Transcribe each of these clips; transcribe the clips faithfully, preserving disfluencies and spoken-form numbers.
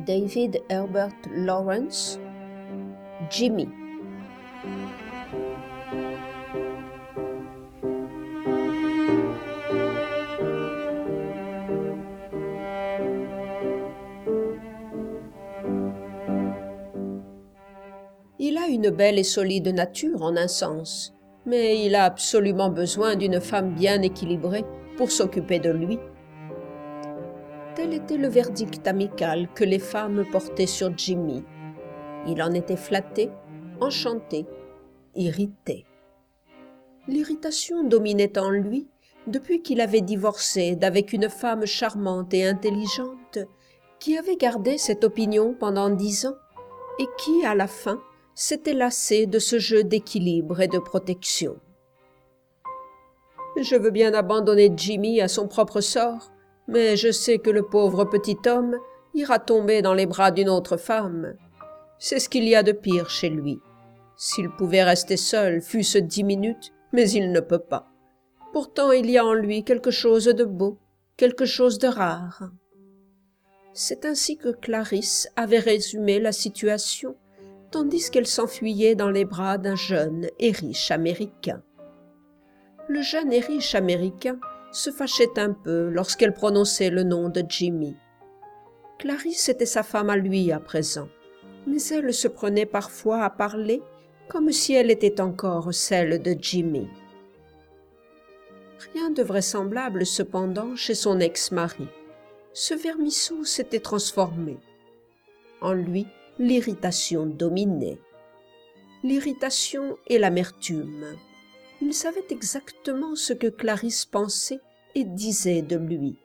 David Herbert Lawrence, Jimmy. Il a une belle et solide nature en un sens, mais il a absolument besoin d'une femme bien équilibrée pour s'occuper de lui. Tel était le verdict amical que les femmes portaient sur Jimmy. Il en était flatté, enchanté, irrité. L'irritation dominait en lui depuis qu'il avait divorcé d'avec une femme charmante et intelligente qui avait gardé cette opinion pendant dix ans et qui, à la fin, s'était lassée de ce jeu d'équilibre et de protection. Je veux bien abandonner Jimmy à son propre sort, mais je sais que le pauvre petit homme ira tomber dans les bras d'une autre femme. C'est ce qu'il y a de pire chez lui. S'il pouvait rester seul, fût-ce dix minutes, mais il ne peut pas. Pourtant, il y a en lui quelque chose de beau, quelque chose de rare. C'est ainsi que Clarisse avait résumé la situation, tandis qu'elle s'enfuyait dans les bras d'un jeune et riche Américain. Le jeune et riche Américain se fâchait un peu lorsqu'elle prononçait le nom de Jimmy. Clarisse était sa femme à lui à présent, mais elle se prenait parfois à parler comme si elle était encore celle de Jimmy. Rien de vraisemblable cependant chez son ex-mari. Ce vermisseau s'était transformé. En lui, l'irritation dominait. L'irritation et l'amertume. Il savait exactement ce que Clarisse pensait et disait de lui.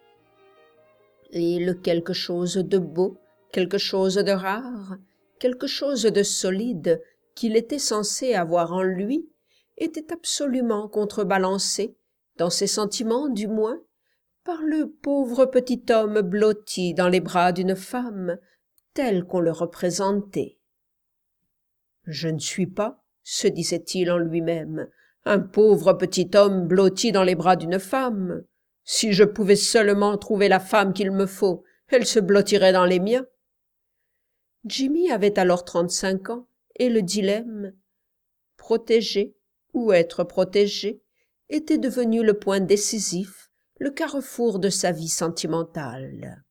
Et le quelque chose de beau, quelque chose de rare, quelque chose de solide qu'il était censé avoir en lui, était absolument contrebalancé, dans ses sentiments du moins, par le pauvre petit homme blotti dans les bras d'une femme, tel qu'on le représentait. « Je ne suis pas, se disait-il en lui-même, un pauvre petit homme blotti dans les bras d'une femme. Si je pouvais seulement trouver la femme qu'il me faut, elle se blottirait dans les miens. » Jimmy avait alors trente-cinq ans, et le dilemme « protéger ou être protégé » était devenu le point décisif, le carrefour de sa vie sentimentale.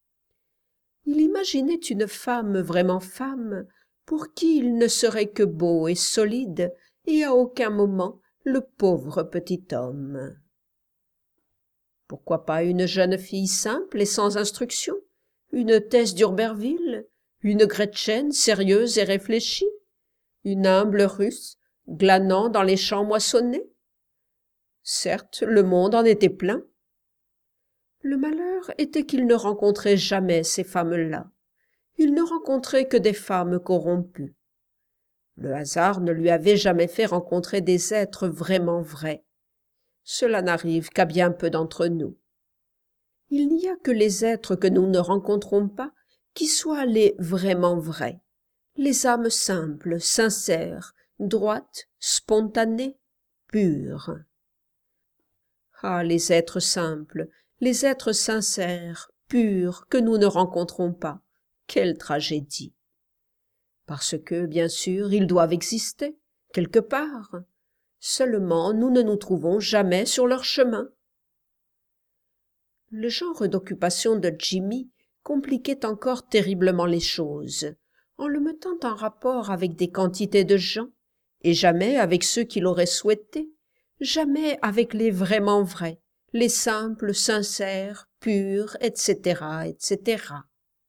Il imaginait une femme vraiment femme, pour qui il ne serait que beau et solide, et à aucun moment le pauvre petit homme. Pourquoi pas une jeune fille simple et sans instruction, une Tess d'Urberville, une Gretchen sérieuse et réfléchie, une humble Russe glanant dans les champs moissonnés? Certes, le monde en était plein. Le malheur était qu'il ne rencontrait jamais ces femmes-là. Il ne rencontrait que des femmes corrompues. Le hasard ne lui avait jamais fait rencontrer des êtres vraiment vrais. Cela n'arrive qu'à bien peu d'entre nous. Il n'y a que les êtres que nous ne rencontrons pas qui soient les vraiment vrais, les âmes simples, sincères, droites, spontanées, pures. Ah, les êtres simples, les êtres sincères, purs, que nous ne rencontrons pas, quelle tragédie! Parce que, bien sûr, ils doivent exister, quelque part. Seulement, nous ne nous trouvons jamais sur leur chemin. Le genre d'occupation de Jimmy compliquait encore terriblement les choses, en le mettant en rapport avec des quantités de gens, et jamais avec ceux qu'il aurait souhaité, jamais avec les vraiment vrais, les simples, sincères, purs, et cetera, et cetera.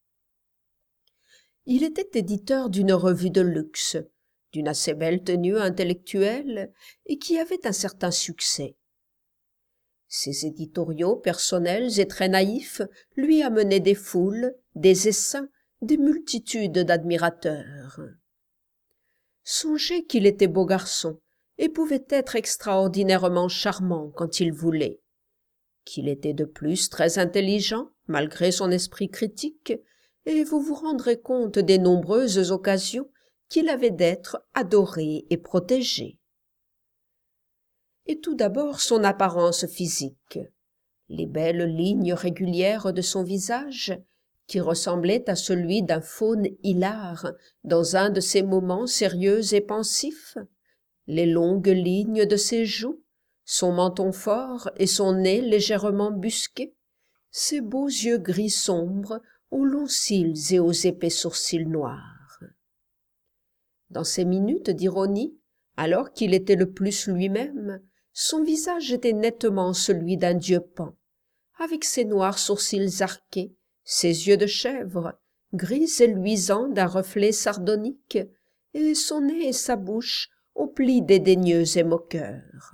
Il était éditeur d'une revue de luxe, d'une assez belle tenue intellectuelle et qui avait un certain succès. Ses éditoriaux personnels et très naïfs lui amenaient des foules, des essaims, des multitudes d'admirateurs. Songez qu'il était beau garçon et pouvait être extraordinairement charmant quand il voulait, qu'il était de plus très intelligent malgré son esprit critique, et vous vous rendrez compte des nombreuses occasions qu'il avait d'être adoré et protégé. Et tout d'abord son apparence physique, les belles lignes régulières de son visage, qui ressemblait à celui d'un faune hilar dans un de ses moments sérieux et pensifs, les longues lignes de ses joues, son menton fort et son nez légèrement busqué, ses beaux yeux gris sombres aux longs cils et aux épais sourcils noirs. Dans ces minutes d'ironie, alors qu'il était le plus lui-même, son visage était nettement celui d'un dieu pan, avec ses noirs sourcils arqués, ses yeux de chèvre, gris et luisants d'un reflet sardonique, et son nez et sa bouche aux plis dédaigneux et moqueurs.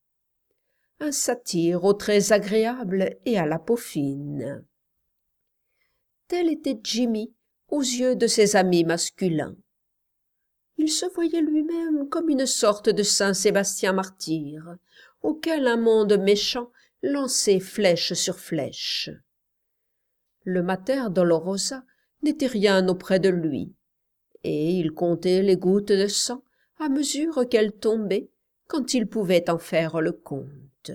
Un satyre aux traits agréables et à la peau fine. Tel était Jimmy aux yeux de ses amis masculins. Il se voyait lui-même comme une sorte de saint Sébastien martyr, auquel un monde méchant lançait flèche sur flèche. Le mater Dolorosa n'était rien auprès de lui, et il comptait les gouttes de sang à mesure qu'elles tombaient, quand il pouvait en faire le compte.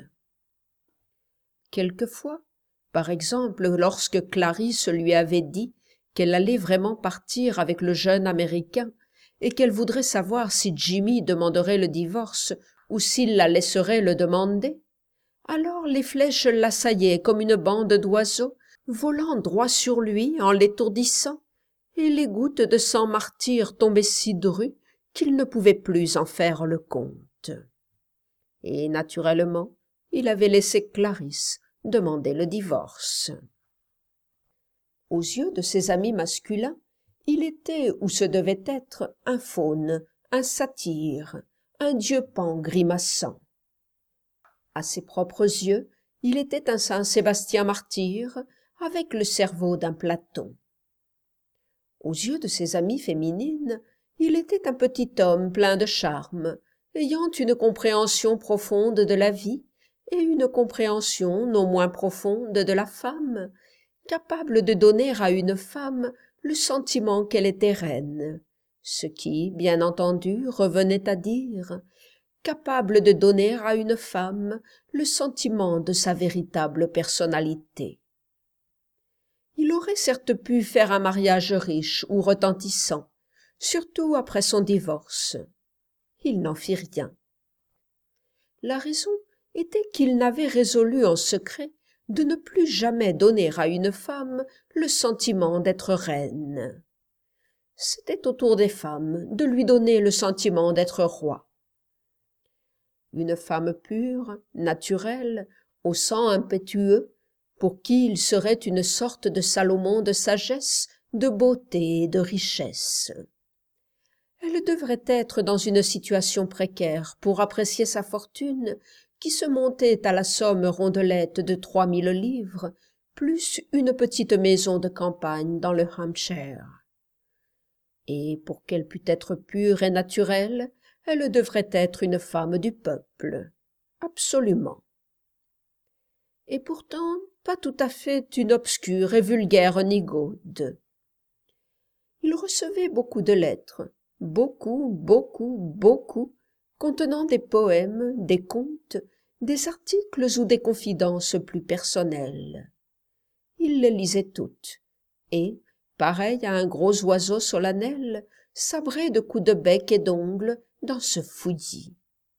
Quelquefois, par exemple lorsque Clarisse lui avait dit qu'elle allait vraiment partir avec le jeune Américain et qu'elle voudrait savoir si Jimmy demanderait le divorce ou s'il la laisserait le demander, alors les flèches l'assaillaient comme une bande d'oiseaux, volant droit sur lui en l'étourdissant, et les gouttes de sang martyr tombaient si drues qu'il ne pouvait plus en faire le compte. Et naturellement, il avait laissé Clarisse demander le divorce. Aux yeux de ses amis masculins, il était ou se devait être un faune, un satyre, un dieu pan grimaçant. À ses propres yeux, il était un saint Sébastien martyr avec le cerveau d'un Platon. Aux yeux de ses amies féminines, il était un petit homme plein de charme, ayant une compréhension profonde de la vie et une compréhension non moins profonde de la femme, capable de donner à une femme le sentiment qu'elle était reine, ce qui, bien entendu, revenait à dire capable de donner à une femme le sentiment de sa véritable personnalité. Il aurait certes pu faire un mariage riche ou retentissant, surtout après son divorce. Il n'en fit rien. La raison était qu'il n'avait résolu en secret de ne plus jamais donner à une femme le sentiment d'être reine. C'était au tour des femmes de lui donner le sentiment d'être roi. Une femme pure, naturelle, au sang impétueux, pour qui il serait une sorte de Salomon de sagesse, de beauté et de richesse. Elle devrait être dans une situation précaire pour apprécier sa fortune, qui se montait à la somme rondelette de trois mille livres, plus une petite maison de campagne dans le Hampshire. Et pour qu'elle pût être pure et naturelle, elle devrait être une femme du peuple. Absolument. Et pourtant, pas tout à fait une obscure et vulgaire nigaude. Il recevait beaucoup de lettres, beaucoup, beaucoup, beaucoup, contenant des poèmes, des contes, des articles ou des confidences plus personnelles. Il les lisait toutes, et, pareil à un gros oiseau solennel, sabrait de coups de bec et d'ongles dans ce fouillis.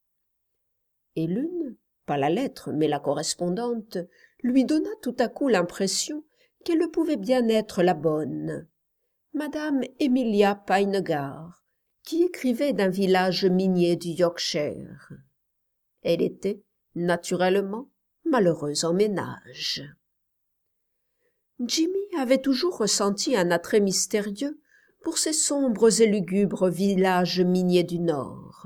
Et l'une, pas la lettre mais la correspondante, lui donna tout à coup l'impression qu'elle pouvait bien être la bonne, madame Emilia Pinegar, qui écrivait d'un village minier du Yorkshire. Elle était, naturellement, malheureuse en ménage. Jimmy avait toujours ressenti un attrait mystérieux pour ces sombres et lugubres villages miniers du Nord.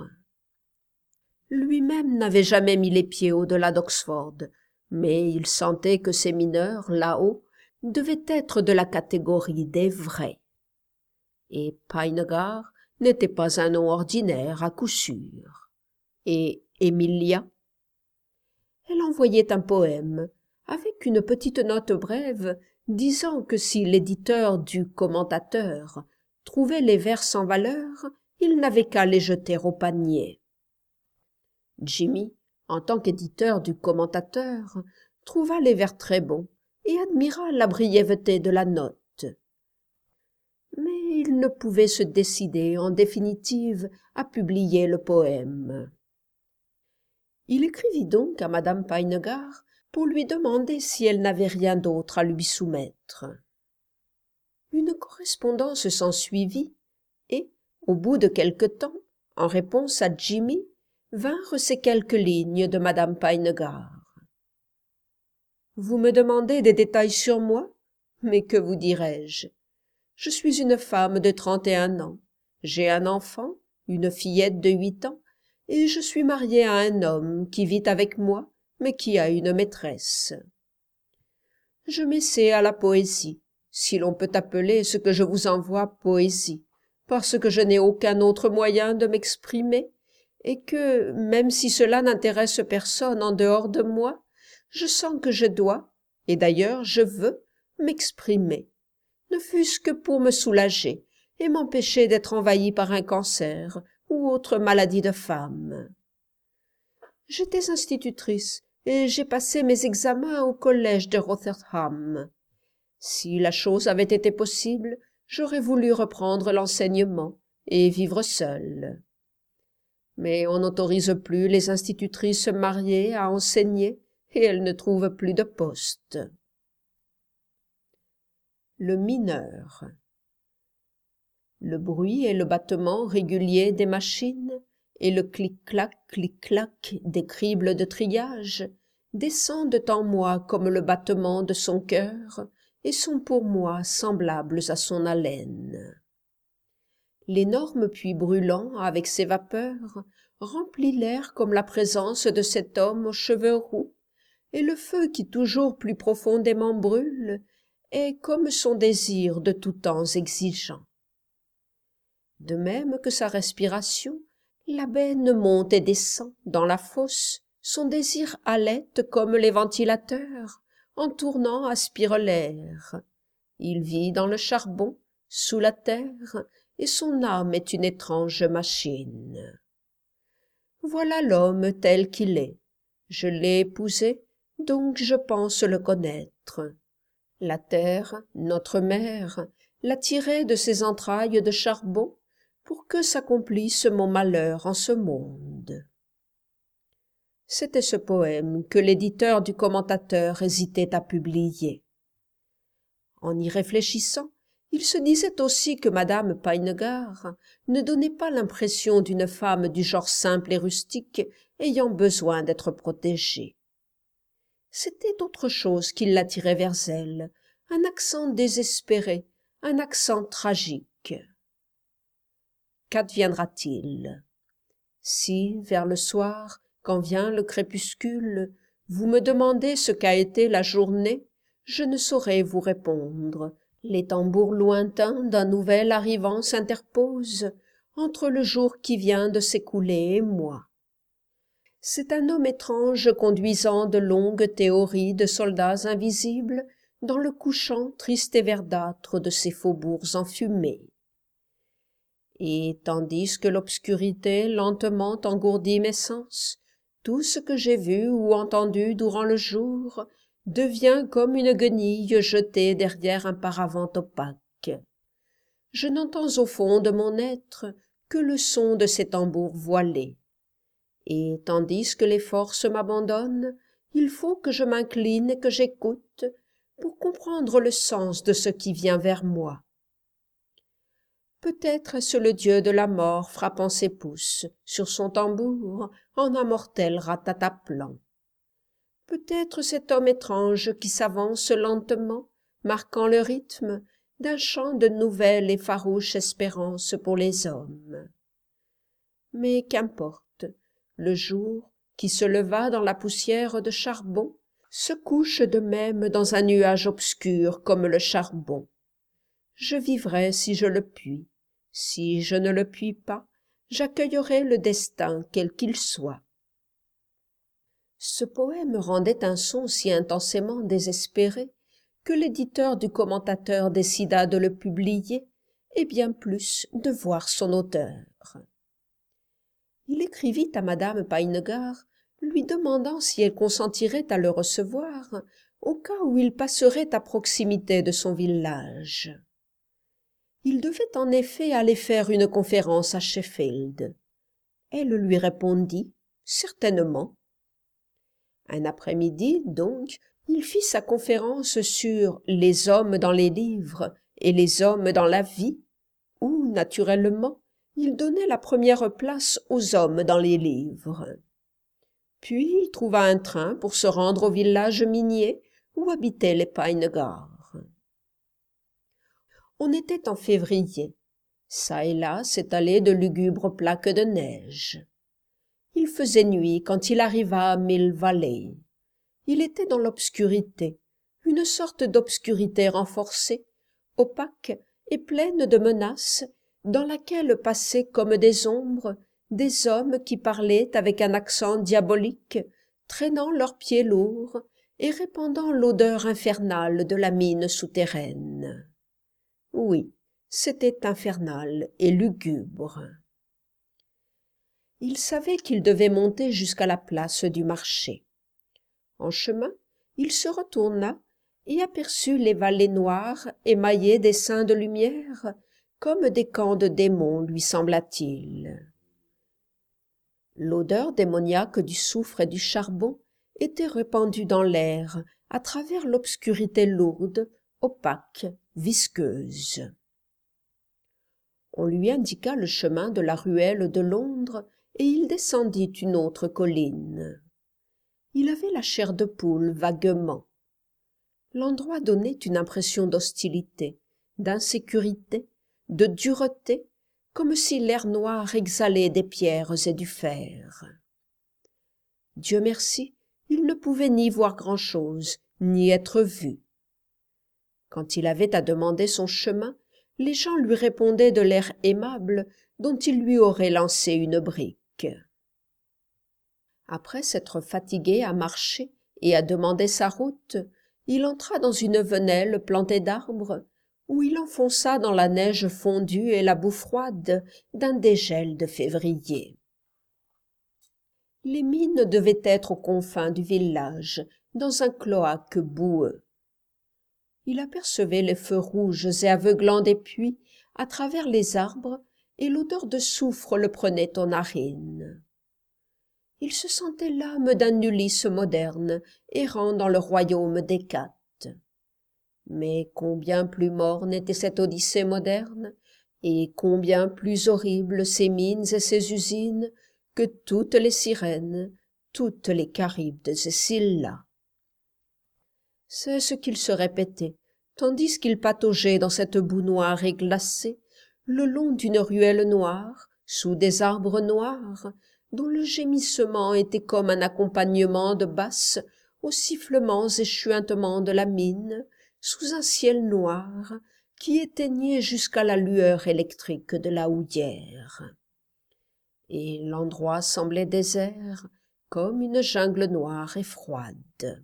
Lui-même n'avait jamais mis les pieds au-delà d'Oxford, mais il sentait que ces mineurs, là-haut, devaient être de la catégorie des vrais. Et Pinegar n'était pas un nom ordinaire à coup sûr. Et Emilia? Elle envoyait un poème, avec une petite note brève, disant que si l'éditeur du Commentateur trouvait les vers sans valeur, il n'avait qu'à les jeter au panier. Jimmy, en tant qu'éditeur du Commentateur, trouva les vers très bons et admira la brièveté de la note. il ne pouvait se décider en définitive à publier le poème. Il écrivit donc à madame Peinegar pour lui demander si elle n'avait rien d'autre à lui soumettre. Une correspondance s'ensuivit et, au bout de quelque temps, en réponse à Jimmy, vinrent ces quelques lignes de madame Peinegar. « Vous me demandez des détails sur moi, mais que vous dirai-je? Je suis une femme de trente et un ans, j'ai un enfant, une fillette de huit ans, et je suis mariée à un homme qui vit avec moi, mais qui a une maîtresse. Je m'essaie à la poésie, si l'on peut appeler ce que je vous envoie poésie, parce que je n'ai aucun autre moyen de m'exprimer, et que, même si cela n'intéresse personne en dehors de moi, je sens que je dois, et d'ailleurs je veux, m'exprimer, ne fût-ce que pour me soulager et m'empêcher d'être envahie par un cancer ou autre maladie de femme. J'étais institutrice et j'ai passé mes examens au collège de Rotherham. Si la chose avait été possible, j'aurais voulu reprendre l'enseignement et vivre seule. Mais on n'autorise plus les institutrices mariées à enseigner et elles ne trouvent plus de poste. Le mineur. Le bruit et le battement régulier des machines et le clic-clac, clic-clac des cribles de triage descendent en moi comme le battement de son cœur et sont pour moi semblables à son haleine. L'énorme puits brûlant avec ses vapeurs remplit l'air comme la présence de cet homme aux cheveux roux, et le feu qui toujours plus profondément brûle est comme son désir de tout temps exigeant. De même que sa respiration, la benne monte et descend dans la fosse, son désir halète comme les ventilateurs, en tournant aspire l'air. Il vit dans le charbon, sous la terre, et son âme est une étrange machine. Voilà l'homme tel qu'il est. Je l'ai épousé, donc je pense le connaître. La terre, notre mère, l'a tiré de ses entrailles de charbon pour que s'accomplisse mon malheur en ce monde. C'était ce poème que l'éditeur du Commentateur hésitait à publier. En y réfléchissant, il se disait aussi que madame Peinegar ne donnait pas l'impression d'une femme du genre simple et rustique ayant besoin d'être protégée. C'était autre chose qui l'attirait vers elle, un accent désespéré, un accent tragique. Qu'adviendra-t-il? Si, vers le soir, quand vient le crépuscule, vous me demandez ce qu'a été la journée, je ne saurais vous répondre. Les tambours lointains d'un nouvel arrivant s'interposent entre le jour qui vient de s'écouler et moi. C'est un homme étrange conduisant de longues théories de soldats invisibles dans le couchant triste et verdâtre de ces faubourgs enfumés. Et tandis que l'obscurité lentement engourdit mes sens, tout ce que j'ai vu ou entendu durant le jour devient comme une guenille jetée derrière un paravent opaque. Je n'entends au fond de mon être que le son de ces tambours voilés. Et tandis que les forces m'abandonnent, il faut que je m'incline et que j'écoute pour comprendre le sens de ce qui vient vers moi. Peut-être est-ce le dieu de la mort frappant ses pouces sur son tambour en un mortel ratataplan. Peut-être cet homme étrange qui s'avance lentement, marquant le rythme d'un chant de nouvelle et farouche espérance pour les hommes. Mais qu'importe, le jour, qui se leva dans la poussière de charbon, se couche de même dans un nuage obscur comme le charbon. Je vivrai si je le puis. Si je ne le puis pas, j'accueillerai le destin quel qu'il soit. Ce poème rendait un son si intensément désespéré que l'éditeur du Commentateur décida de le publier, et bien plus de voir son auteur. Il écrivit à madame Peinegar, lui demandant si elle consentirait à le recevoir, au cas où il passerait à proximité de son village. Il devait en effet aller faire une conférence à Sheffield. Elle lui répondit « Certainement ». Un après-midi, donc, il fit sa conférence sur « Les hommes dans les livres et les hommes dans la vie », où, naturellement, il donnait la première place aux hommes dans les livres. Puis il trouva un train pour se rendre au village minier où habitaient les Pynegars. On était en février. Çà et là s'étalaient de lugubres plaques de neige. Il faisait nuit quand il arriva à Mill Valley. Il était dans l'obscurité, une sorte d'obscurité renforcée, opaque et pleine de menaces, dans laquelle passaient comme des ombres des hommes qui parlaient avec un accent diabolique, traînant leurs pieds lourds et répandant l'odeur infernale de la mine souterraine. Oui, c'était infernal et lugubre. Il savait qu'il devait monter jusqu'à la place du marché. En chemin, il se retourna et aperçut les vallées noires émaillées d'essaims de lumière, comme des camps de démons, lui sembla-t-il. L'odeur démoniaque du soufre et du charbon était répandue dans l'air, à travers l'obscurité lourde, opaque, visqueuse. On lui indiqua le chemin de la ruelle de Londres, et il descendit une autre colline. Il avait la chair de poule vaguement. L'endroit donnait une impression d'hostilité, d'insécurité, de dureté, comme si l'air noir exhalait des pierres et du fer. Dieu merci, il ne pouvait ni voir grand-chose, ni être vu. Quand il avait à demander son chemin, les gens lui répondaient de l'air aimable dont il lui aurait lancé une brique. Après s'être fatigué à marcher et à demander sa route, il entra dans une venelle plantée d'arbres, où il enfonça dans la neige fondue et la boue froide d'un dégel de février. Les mines devaient être aux confins du village, dans un cloaque boueux. Il apercevait les feux rouges et aveuglants des puits à travers les arbres, et l'odeur de soufre le prenait aux narines. Il se sentait l'âme d'un Ulysse moderne, errant dans le royaume d'Hécate. Mais combien plus morne était cette Odyssée moderne, et combien plus horribles ces mines et ces usines que toutes les sirènes, toutes les Charybdes et Scylla. C'est ce qu'il se répétait, tandis qu'il pataugeait dans cette boue noire et glacée, le long d'une ruelle noire, sous des arbres noirs, dont le gémissement était comme un accompagnement de basses aux sifflements et chuintements de la mine, sous un ciel noir qui éteignait jusqu'à la lueur électrique de la houillère. Et l'endroit semblait désert, comme une jungle noire et froide.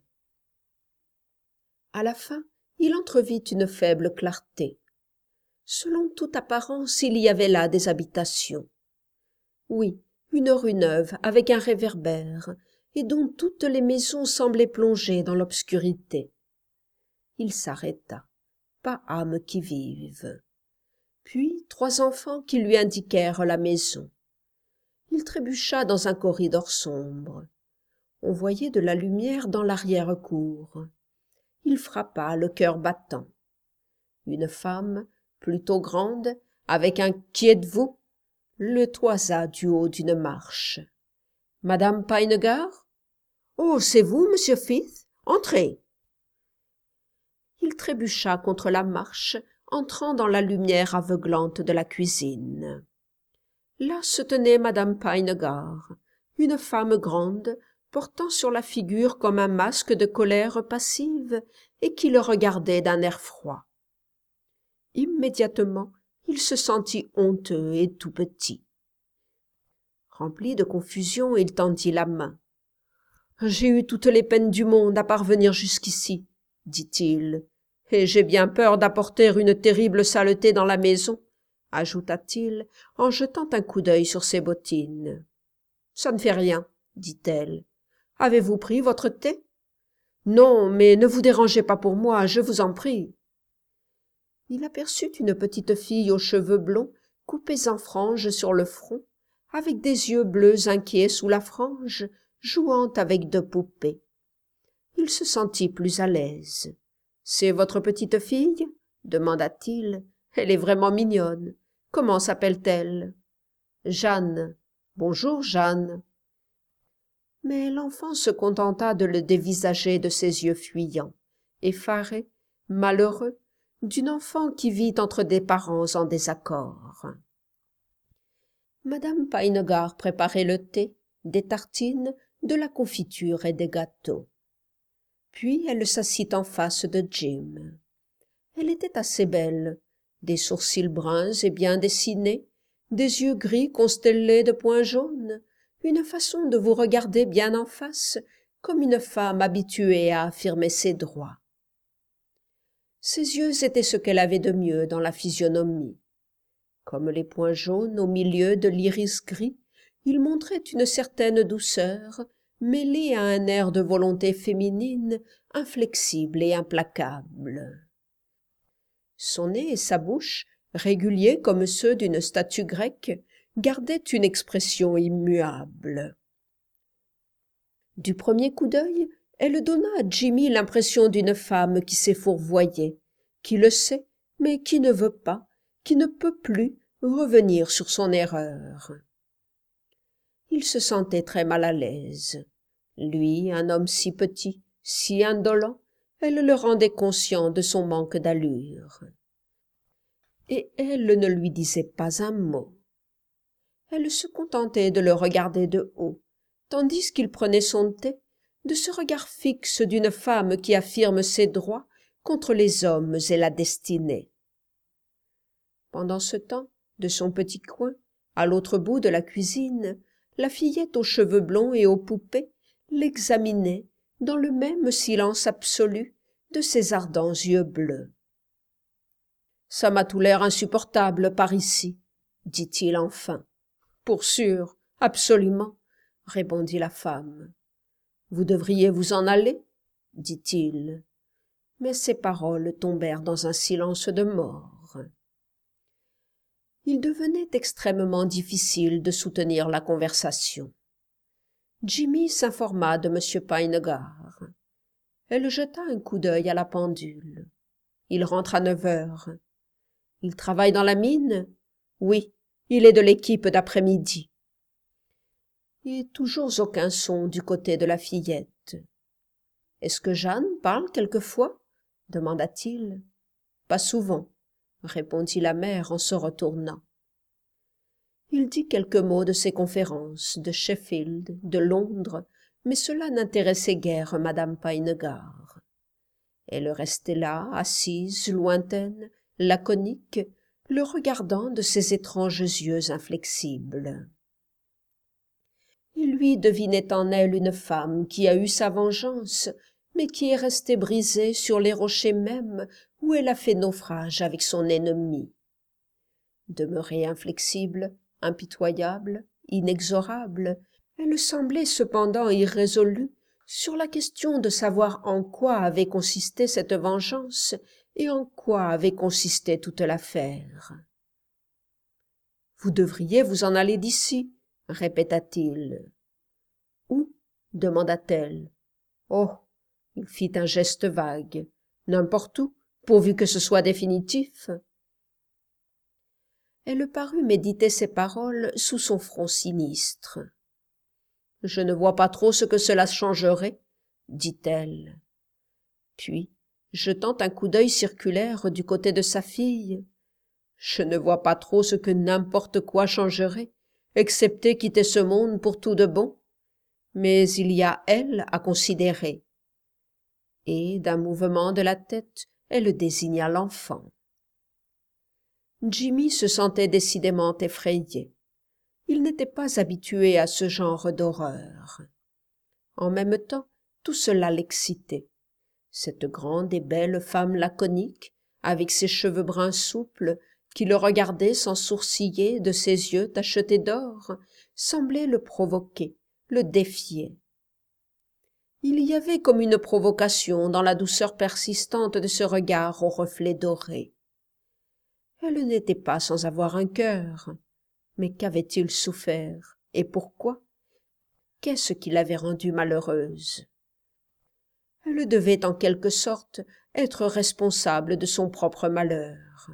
À la fin, il entrevit une faible clarté. Selon toute apparence, il y avait là des habitations. Oui, une rue neuve avec un réverbère, et dont toutes les maisons semblaient plongées dans l'obscurité. Il s'arrêta. Pas âme qui vive. Puis trois enfants qui lui indiquèrent la maison. Il trébucha dans un corridor sombre. On voyait de la lumière dans l'arrière-cour. Il frappa, le cœur battant. Une femme, plutôt grande, avec un « Qui êtes-vous » le toisa du haut d'une marche. « Madame Pynegar ?»« Oh, c'est vous, monsieur Fith ? Entrez !» Il trébucha contre la marche, entrant dans la lumière aveuglante de la cuisine. Là se tenait madame Pynegar, une femme grande, portant sur la figure comme un masque de colère passive, et qui le regardait d'un air froid. Immédiatement, il se sentit honteux et tout petit. Rempli de confusion, il tendit la main. « J'ai eu toutes les peines du monde à parvenir jusqu'ici, » dit-il, « et j'ai bien peur d'apporter une terrible saleté dans la maison, » ajouta-t-il en jetant un coup d'œil sur ses bottines. « Ça ne fait rien, » dit-elle. « Avez-vous pris votre thé ? » « Non, mais ne vous dérangez pas pour moi, je vous en prie. » il aperçut une petite fille aux cheveux blonds coupés en franges sur le front, avec des yeux bleus inquiets sous la frange, jouant avec deux poupées. Il se sentit plus à l'aise. « C'est votre petite fille ?» demanda-t-il. « Elle est vraiment mignonne. Comment s'appelle-t-elle ?»« Jeanne. Bonjour, Jeanne. » Mais l'enfant se contenta de le dévisager de ses yeux fuyants, effaré, malheureux, d'une enfant qui vit entre des parents en désaccord. Madame Peinegar préparait le thé, des tartines, de la confiture et des gâteaux. Puis elle s'assit en face de Jim. Elle était assez belle, des sourcils bruns et bien dessinés, des yeux gris constellés de points jaunes, une façon de vous regarder bien en face, comme une femme habituée à affirmer ses droits. Ses yeux étaient ce qu'elle avait de mieux dans la physionomie. Comme les points jaunes au milieu de l'iris gris, ils montraient une certaine douceur, mêlée à un air de volonté féminine, inflexible et implacable. Son nez et sa bouche, réguliers comme ceux d'une statue grecque, gardaient une expression immuable. Du premier coup d'œil, elle donna à Jimmy l'impression d'une femme qui s'est fourvoyée, qui le sait, mais qui ne veut pas, qui ne peut plus revenir sur son erreur. Il se sentait très mal à l'aise. Lui, un homme si petit, si indolent, elle le rendait conscient de son manque d'allure. Et elle ne lui disait pas un mot. Elle se contentait de le regarder de haut, tandis qu'il prenait son thé, de ce regard fixe d'une femme qui affirme ses droits contre les hommes et la destinée. Pendant ce temps, de son petit coin, à l'autre bout de la cuisine, la fillette aux cheveux blonds et aux poupées l'examinait dans le même silence absolu de ses ardents yeux bleus. « Ça m'a tout l'air insupportable par ici, » dit-il enfin. « Pour sûr, absolument, » répondit la femme. « Vous devriez vous en aller, » dit-il. Mais ces paroles tombèrent dans un silence de mort. Il devenait extrêmement difficile de soutenir la conversation. Jimmy s'informa de M. Peinegar. Elle jeta un coup d'œil à la pendule. Il rentre à neuf heures. Il travaille dans la mine? Oui, il est de l'équipe d'après-midi. Et toujours aucun son du côté de la fillette. Est-ce que Jeanne parle quelquefois? Demanda-t-il. Pas souvent, répondit la mère en se retournant. Il dit quelques mots de ses conférences, de Sheffield, de Londres, mais cela n'intéressait guère madame Peinegar. Elle restait là, assise, lointaine, laconique, le regardant de ses étranges yeux inflexibles. Il lui devinait en elle une femme qui a eu sa vengeance, mais qui est restée brisée sur les rochers mêmes où elle a fait naufrage avec son ennemi. Demeurée inflexible, impitoyable, inexorable, elle semblait cependant irrésolue sur la question de savoir en quoi avait consisté cette vengeance et en quoi avait consisté toute l'affaire. « Vous devriez vous en aller d'ici, » répéta-t-il. « Où ?» demanda-t-elle. « Oh !» il fit un geste vague. « N'importe où, pourvu que ce soit définitif. » Elle parut méditer ces paroles sous son front sinistre. « Je ne vois pas trop ce que cela changerait, » dit-elle. Puis, jetant un coup d'œil circulaire du côté de sa fille, « Je ne vois pas trop ce que n'importe quoi changerait, excepté quitter ce monde pour tout de bon. Mais il y a elle à considérer. » Et, d'un mouvement de la tête, elle désigna l'enfant. Jimmy se sentait décidément effrayé. Il n'était pas habitué à ce genre d'horreur. En même temps, tout cela l'excitait. Cette grande et belle femme laconique, avec ses cheveux bruns souples, qui le regardait sans sourciller de ses yeux tachetés d'or, semblait le provoquer, le défier. Il y avait comme une provocation dans la douceur persistante de ce regard aux reflets dorés. Elle n'était pas sans avoir un cœur. Mais qu'avait-il souffert, et pourquoi? Qu'est-ce qui l'avait rendue malheureuse? Elle devait en quelque sorte être responsable de son propre malheur.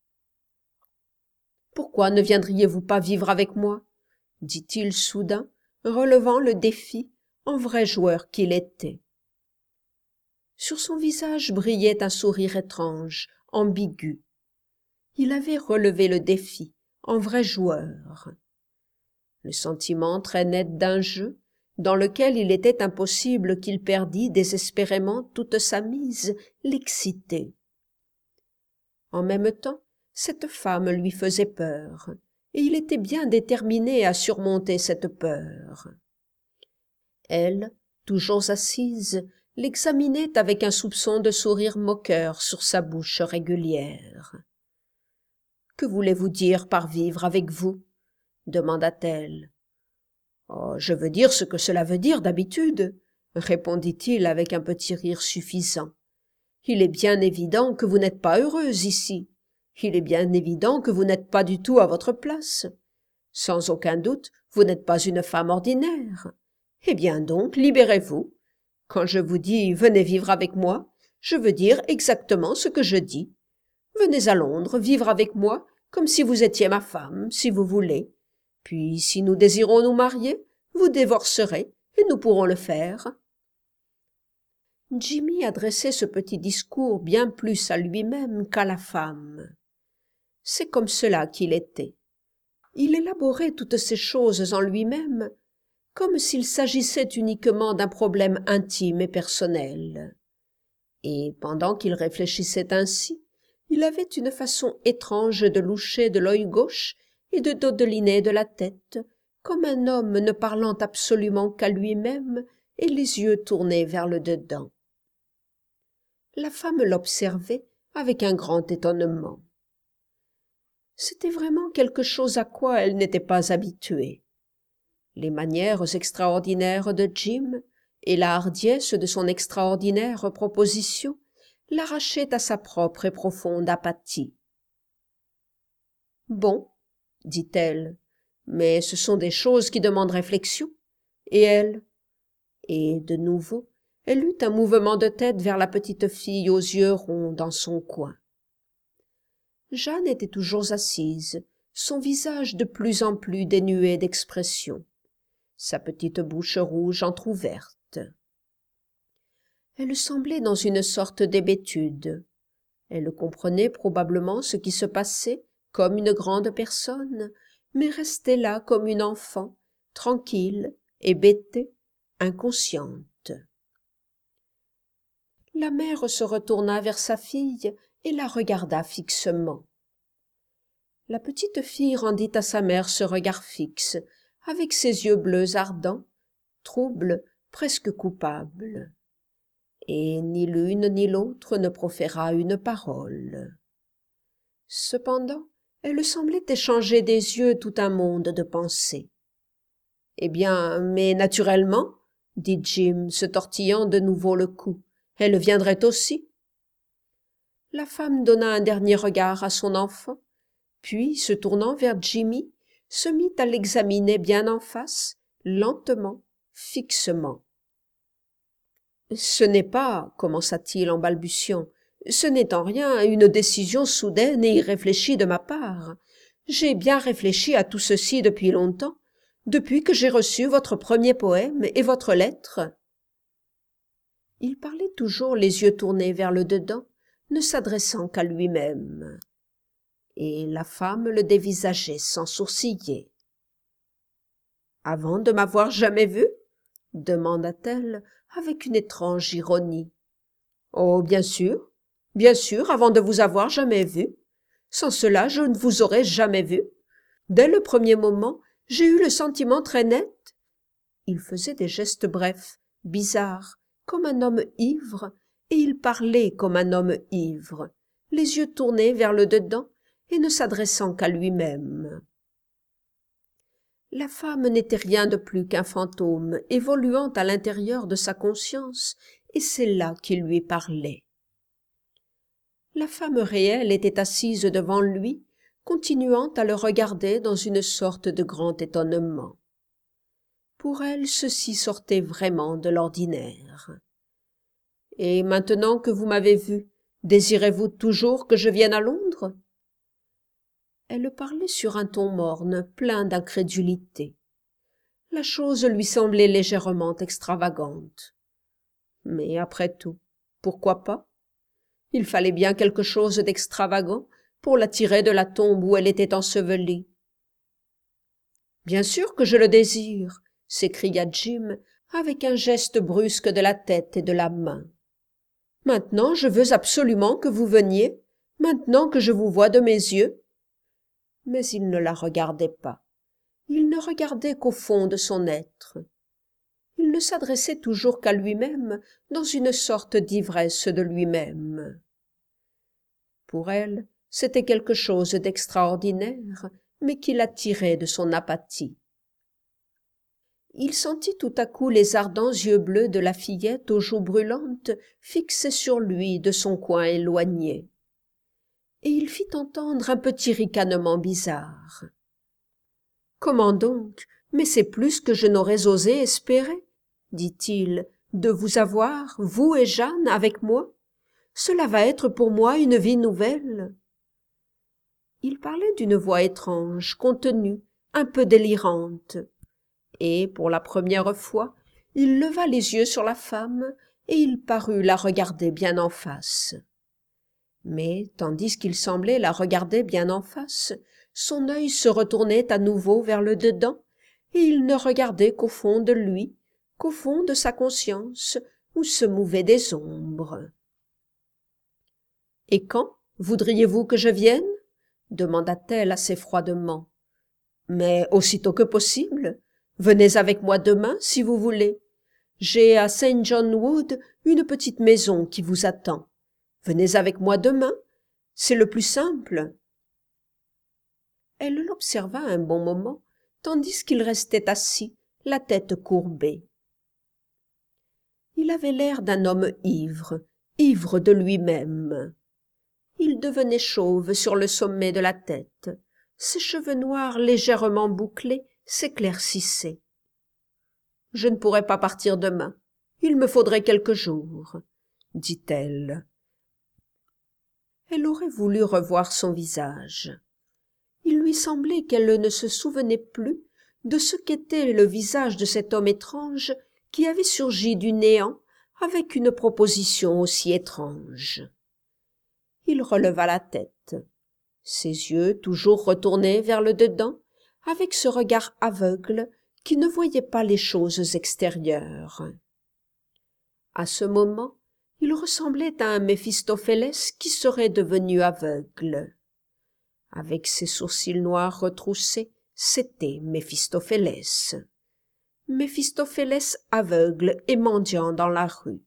« Pourquoi ne viendriez-vous pas vivre avec moi ?» dit-il soudain, relevant le défi en vrai joueur qu'il était. Sur son visage brillait un sourire étrange, ambigu. Il avait relevé le défi en vrai joueur. Le sentiment très net d'un jeu, dans lequel il était impossible qu'il perdît désespérément toute sa mise, l'excitait. En même temps, cette femme lui faisait peur, et il était bien déterminé à surmonter cette peur. Elle, toujours assise, l'examinait avec un soupçon de sourire moqueur sur sa bouche régulière. « Que voulez-vous dire par vivre avec vous ?» demanda-t-elle. « Oh, je veux dire ce que cela veut dire d'habitude, » répondit-il avec un petit rire suffisant. « Il est bien évident que vous n'êtes pas heureuse ici. Il est bien évident que vous n'êtes pas du tout à votre place. Sans aucun doute, vous n'êtes pas une femme ordinaire. Eh bien donc, libérez-vous. Quand je vous dis « venez vivre avec moi », je veux dire exactement ce que je dis. Venez à Londres vivre avec moi comme si vous étiez ma femme, si vous voulez. Puis, si nous désirons nous marier, vous divorcerez et nous pourrons le faire. » Jimmy adressait ce petit discours bien plus à lui-même qu'à la femme. C'est comme cela qu'il était. Il élaborait toutes ces choses en lui-même, comme s'il s'agissait uniquement d'un problème intime et personnel. Et pendant qu'il réfléchissait ainsi, il avait une façon étrange de loucher de l'œil gauche et de dodeliner de la tête, comme un homme ne parlant absolument qu'à lui-même et les yeux tournés vers le dedans. La femme l'observait avec un grand étonnement. C'était vraiment quelque chose à quoi elle n'était pas habituée. Les manières extraordinaires de Jim et la hardiesse de son extraordinaire proposition l'arrachaient à sa propre et profonde apathie. « Bon, dit-elle, mais ce sont des choses qui demandent réflexion. Et elle ?» Et de nouveau, elle eut un mouvement de tête vers la petite fille aux yeux ronds dans son coin. Jeanne était toujours assise, son visage de plus en plus dénué d'expression, sa petite bouche rouge entr'ouverte. Elle semblait dans une sorte d'hébétude. Elle comprenait probablement ce qui se passait comme une grande personne, mais restait là comme une enfant, tranquille, hébétée, inconsciente. La mère se retourna vers sa fille et la regarda fixement. La petite fille rendit à sa mère ce regard fixe, avec ses yeux bleus ardents, troubles, presque coupables. Et ni l'une ni l'autre ne proféra une parole. Cependant, elle semblait échanger des yeux tout un monde de pensées. « Eh bien, mais naturellement, » dit Jim, se tortillant de nouveau le cou, « elle viendrait aussi. » La femme donna un dernier regard à son enfant, puis, se tournant vers Jimmy, se mit à l'examiner bien en face, lentement, fixement. « Ce n'est pas, commença-t-il en balbutiant, ce n'est en rien une décision soudaine et irréfléchie de ma part. J'ai bien réfléchi à tout ceci depuis longtemps, depuis que j'ai reçu votre premier poème et votre lettre. » Il parlait toujours les yeux tournés vers le dedans, ne s'adressant qu'à lui-même. Et la femme le dévisageait sans sourciller. « Avant de m'avoir jamais vu ?» demanda-t-elle avec une étrange ironie. « Oh, bien sûr, bien sûr, avant de vous avoir jamais vu. Sans cela, je ne vous aurais jamais vu. Dès le premier moment, j'ai eu le sentiment très net. » Il faisait des gestes brefs, bizarres, comme un homme ivre, et il parlait comme un homme ivre, les yeux tournés vers le dedans et ne s'adressant qu'à lui-même. La femme n'était rien de plus qu'un fantôme évoluant à l'intérieur de sa conscience, et c'est là qu'il lui parlait. La femme réelle était assise devant lui, continuant à le regarder dans une sorte de grand étonnement. Pour elle, ceci sortait vraiment de l'ordinaire. « Et maintenant que vous m'avez vu, désirez-vous toujours que je vienne à Londres ?» Elle parlait sur un ton morne, plein d'incrédulité. La chose lui semblait légèrement extravagante. Mais après tout, pourquoi pas? Il fallait bien quelque chose d'extravagant pour la tirer de la tombe où elle était ensevelie. « Bien sûr que je le désire !» s'écria Jim avec un geste brusque de la tête et de la main. « Maintenant, je veux absolument que vous veniez, maintenant que je vous vois de mes yeux. » Mais il ne la regardait pas. Il ne regardait qu'au fond de son être. Il ne s'adressait toujours qu'à lui-même, dans une sorte d'ivresse de lui-même. Pour elle, c'était quelque chose d'extraordinaire, mais qui la tirait de son apathie. Il sentit tout à coup les ardents yeux bleus de la fillette aux joues brûlantes fixés sur lui de son coin éloigné. Et il fit entendre un petit ricanement bizarre. « Comment donc? Mais c'est plus que je n'aurais osé espérer, dit-il, de vous avoir, vous et Jeanne, avec moi. Cela va être pour moi une vie nouvelle. » Il parlait d'une voix étrange, contenue, un peu délirante. Et, pour la première fois, il leva les yeux sur la femme et il parut la regarder bien en face. Mais, tandis qu'il semblait la regarder bien en face, son œil se retournait à nouveau vers le dedans et il ne regardait qu'au fond de lui, qu'au fond de sa conscience, où se mouvaient des ombres. « Et quand voudriez-vous que je vienne ?» demanda-t-elle assez froidement. « Mais aussitôt que possible. Venez avec moi demain, si vous voulez. J'ai à Saint John Wood une petite maison qui vous attend. Venez avec moi demain, c'est le plus simple. » Elle l'observa un bon moment, tandis qu'il restait assis, la tête courbée. Il avait l'air d'un homme ivre, ivre de lui-même. Il devenait chauve sur le sommet de la tête. Ses cheveux noirs légèrement bouclés s'éclaircissaient. « Je ne pourrai pas partir demain. Il me faudrait quelques jours, » dit-elle. Elle aurait voulu revoir son visage. Il lui semblait qu'elle ne se souvenait plus de ce qu'était le visage de cet homme étrange qui avait surgi du néant avec une proposition aussi étrange. Il releva la tête. Ses yeux, toujours retournés vers le dedans, avec ce regard aveugle qui ne voyait pas les choses extérieures. À ce moment, il ressemblait à un Méphistophélès qui serait devenu aveugle. Avec ses sourcils noirs retroussés, c'était Méphistophélès. Méphistophélès aveugle et mendiant dans la rue.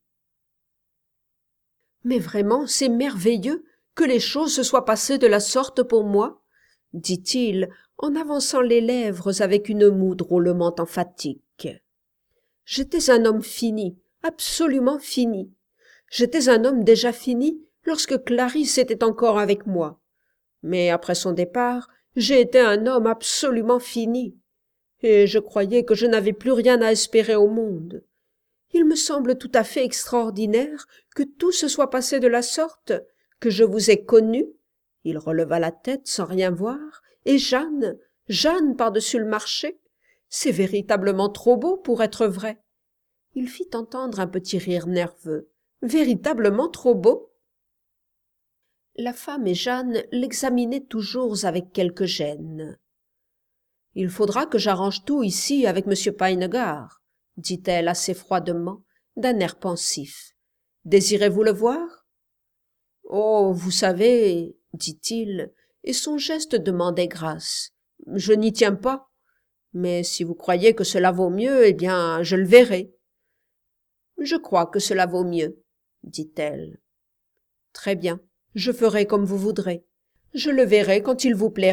« Mais vraiment, c'est merveilleux que les choses se soient passées de la sorte pour moi, » dit-il en avançant les lèvres avec une moue drôlement emphatique. « J'étais un homme fini, absolument fini. J'étais un homme déjà fini lorsque Clarisse était encore avec moi. Mais après son départ, j'ai été un homme absolument fini. Et je croyais que je n'avais plus rien à espérer au monde. Il me semble tout à fait extraordinaire que tout se soit passé de la sorte, que je vous ai connu. » Il releva la tête sans rien voir. « Et Jeanne, Jeanne par-dessus le marché. C'est véritablement trop beau pour être vrai. » Il fit entendre un petit rire nerveux. « Véritablement trop beau ?» La femme et Jeanne l'examinaient toujours avec quelque gêne. « Il faudra que j'arrange tout ici avec M. Peinegar, » dit-elle assez froidement, d'un air pensif. « Désirez-vous le voir ?»« Oh, vous savez, » dit-il, et son geste demandait grâce. « Je n'y tiens pas. Mais si vous croyez que cela vaut mieux, eh bien, je le verrai. »« Je crois que cela vaut mieux, » dit-elle. « Très bien, je ferai comme vous voudrez. Je le verrai quand il vous plaira. »«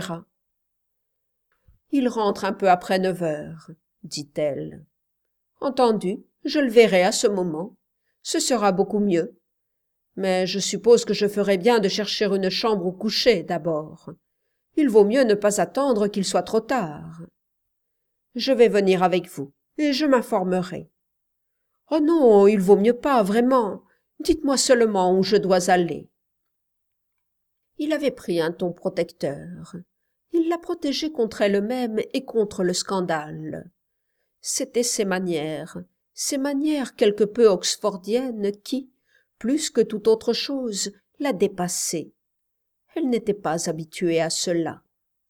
Il rentre un peu après neuf heures, » dit-elle. « Entendu, je le verrai à ce moment. Ce sera beaucoup mieux. Mais je suppose que je ferais bien de chercher une chambre où coucher d'abord. Il vaut mieux ne pas attendre qu'il soit trop tard. Je vais venir avec vous, et je m'informerai. Oh non, il vaut mieux pas, vraiment. Dites-moi seulement où je dois aller. Il avait pris un ton protecteur. Il la protégeait contre elle-même et contre le scandale. C'étaient ses manières, ses manières quelque peu oxfordiennes qui, plus que toute autre chose, la dépassaient. Elle n'était pas habituée à cela.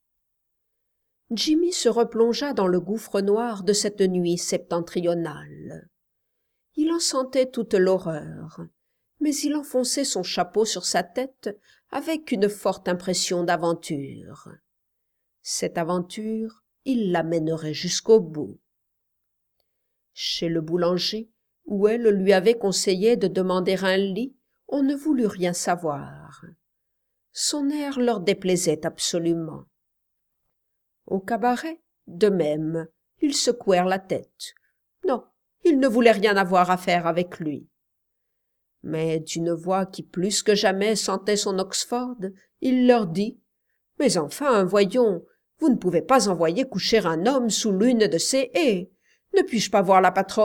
Jimmy se replongea dans le gouffre noir de cette nuit septentrionale. Il en sentait toute l'horreur, mais il enfonçait son chapeau sur sa tête avec une forte impression d'aventure. Cette aventure, il la mènerait jusqu'au bout. Chez le boulanger, où elle lui avait conseillé de demander un lit, on ne voulut rien savoir. Son air leur déplaisait absolument. Au cabaret, de même, ils secouèrent la tête. Non, ils ne voulaient rien avoir à faire avec lui. Mais d'une voix qui plus que jamais sentait son Oxford, il leur dit « Mais enfin, voyons, vous ne pouvez pas envoyer coucher un homme sous l'une de ces haies. Ne puis-je pas voir la patronne ?»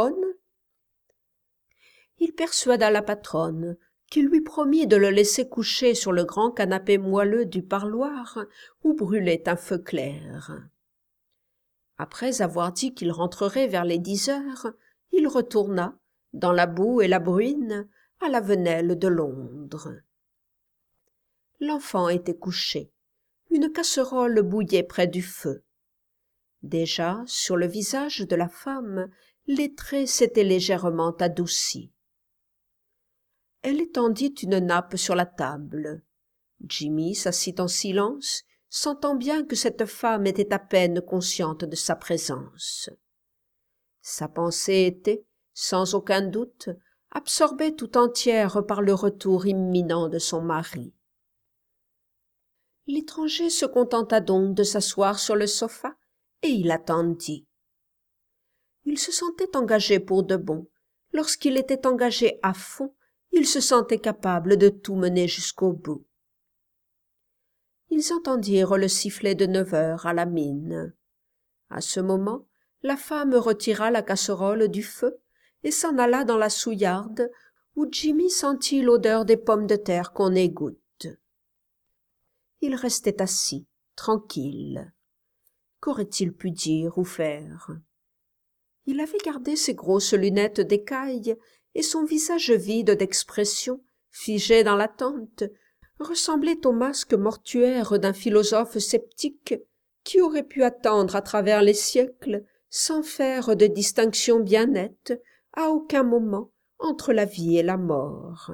Il persuada la patronne, qui lui promit de le laisser coucher sur le grand canapé moelleux du parloir où brûlait un feu clair. Après avoir dit qu'il rentrerait vers les dix heures, il retourna, dans la boue et la bruine, à la Venelle de Londres. L'enfant était couché. Une casserole bouillait près du feu. Déjà, sur le visage de la femme, les traits s'étaient légèrement adoucis. Elle étendit une nappe sur la table. Jimmy s'assit en silence, sentant bien que cette femme était à peine consciente de sa présence. Sa pensée était, sans aucun doute, absorbée tout entière par le retour imminent de son mari. L'étranger se contenta donc de s'asseoir sur le sofa, et il attendit. Il se sentait engagé pour de bon. Lorsqu'il était engagé à fond, il se sentait capable de tout mener jusqu'au bout. Ils entendirent le sifflet de neuf heures à la mine. À ce moment, la femme retira la casserole du feu et s'en alla dans la souillarde où Jimmy sentit l'odeur des pommes de terre qu'on égoutte. Il restait assis, tranquille. Qu'aurait-il pu dire ou faire? Il avait gardé ses grosses lunettes d'écaille et son visage vide d'expression, figé dans l'attente, ressemblait au masque mortuaire d'un philosophe sceptique qui aurait pu attendre à travers les siècles sans faire de distinction bien nette à aucun moment entre la vie et la mort.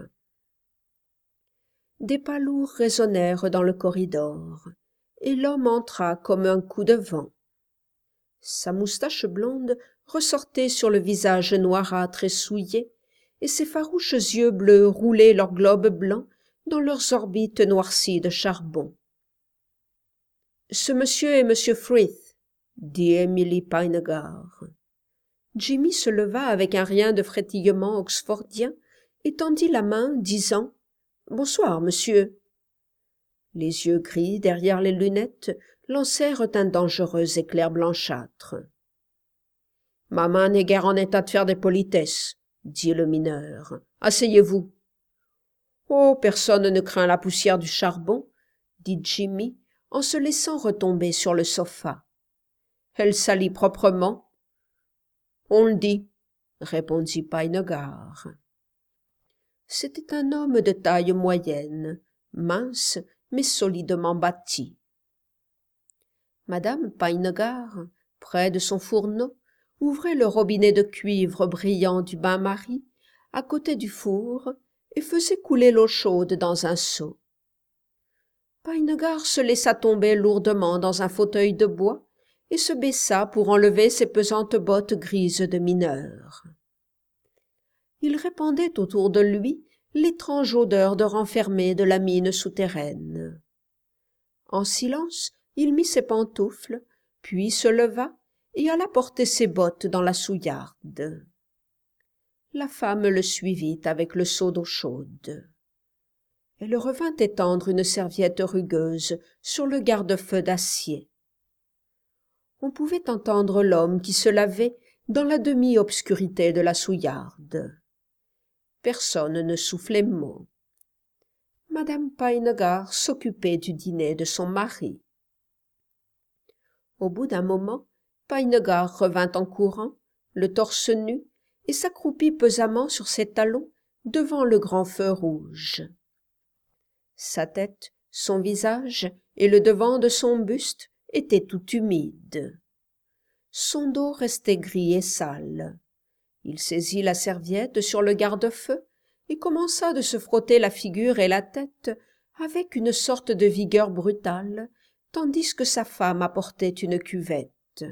Des pas lourds résonnèrent dans le corridor, et l'homme entra comme un coup de vent. Sa moustache blonde ressortait sur le visage noirâtre et souillé, et ses farouches yeux bleus roulaient leurs globes blancs dans leurs orbites noircies de charbon. « Ce monsieur est monsieur Frith, » dit Emily Pinegar. Jimmy se leva avec un rien de frétillement oxfordien et tendit la main, disant « Bonsoir, monsieur. » Les yeux gris derrière les lunettes lancèrent un dangereux éclair blanchâtre. « Ma main n'est guère en état de faire des politesses, » dit le mineur. « Asseyez-vous. »« Oh, personne ne craint la poussière du charbon, » dit Jimmy, en se laissant retomber sur le sofa. « Elle salit proprement. »« On le dit, » répondit Pinegar. C'était un homme de taille moyenne, mince, mais solidement bâti. Madame Pinegar, près de son fourneau, ouvrait le robinet de cuivre brillant du bain-marie, à côté du four, et faisait couler l'eau chaude dans un seau. Pinegar se laissa tomber lourdement dans un fauteuil de bois et se baissa pour enlever ses pesantes bottes grises de mineur. Il répandait autour de lui l'étrange odeur de renfermé de la mine souterraine. En silence, il mit ses pantoufles, puis se leva et alla porter ses bottes dans la souillarde. La femme le suivit avec le seau d'eau chaude. Elle revint étendre une serviette rugueuse sur le garde-feu d'acier. On pouvait entendre l'homme qui se lavait dans la demi-obscurité de la souillarde. Personne ne soufflait mot. Madame Peinegar s'occupait du dîner de son mari. Au bout d'un moment, Peinegar revint en courant, le torse nu, et s'accroupit pesamment sur ses talons devant le grand feu rouge. Sa tête, son visage et le devant de son buste étaient tout humides. Son dos restait gris et sale. Il saisit la serviette sur le garde-feu et commença de se frotter la figure et la tête avec une sorte de vigueur brutale, tandis que sa femme apportait une cuvette.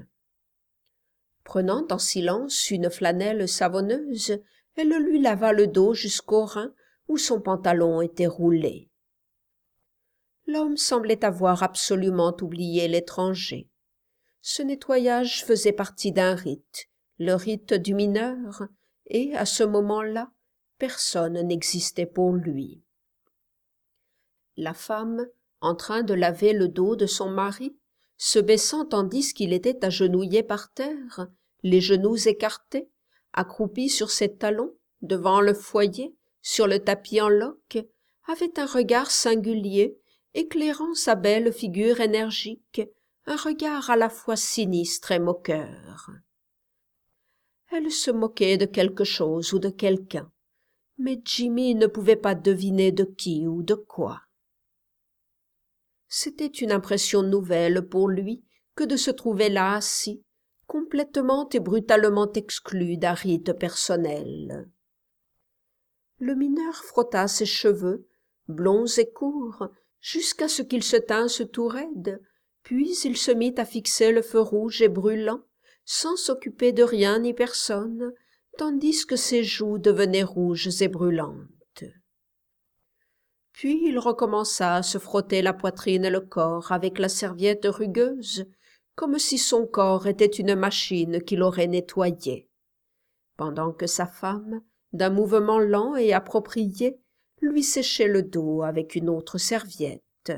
Prenant en silence une flanelle savonneuse, elle lui lava le dos jusqu'aux reins où son pantalon était roulé. L'homme semblait avoir absolument oublié l'étranger. Ce nettoyage faisait partie d'un rite, le rite du mineur, et, à ce moment-là, personne n'existait pour lui. La femme, en train de laver le dos de son mari, se baissant tandis qu'il était agenouillé par terre, les genoux écartés, accroupi sur ses talons, devant le foyer, sur le tapis en loques, avait un regard singulier, éclairant sa belle figure énergique, un regard à la fois sinistre et moqueur. Elle se moquait de quelque chose ou de quelqu'un, mais Jimmy ne pouvait pas deviner de qui ou de quoi. C'était une impression nouvelle pour lui que de se trouver là assis, complètement et brutalement exclu d'un rite personnel. Le mineur frotta ses cheveux, blonds et courts, jusqu'à ce qu'ils se tinssent tout raides, puis il se mit à fixer le feu rouge et brûlant, sans s'occuper de rien ni personne, tandis que ses joues devenaient rouges et brûlantes. Puis il recommença à se frotter la poitrine et le corps avec la serviette rugueuse, comme si son corps était une machine qu'il aurait nettoyée, pendant que sa femme, d'un mouvement lent et approprié, lui séchait le dos avec une autre serviette.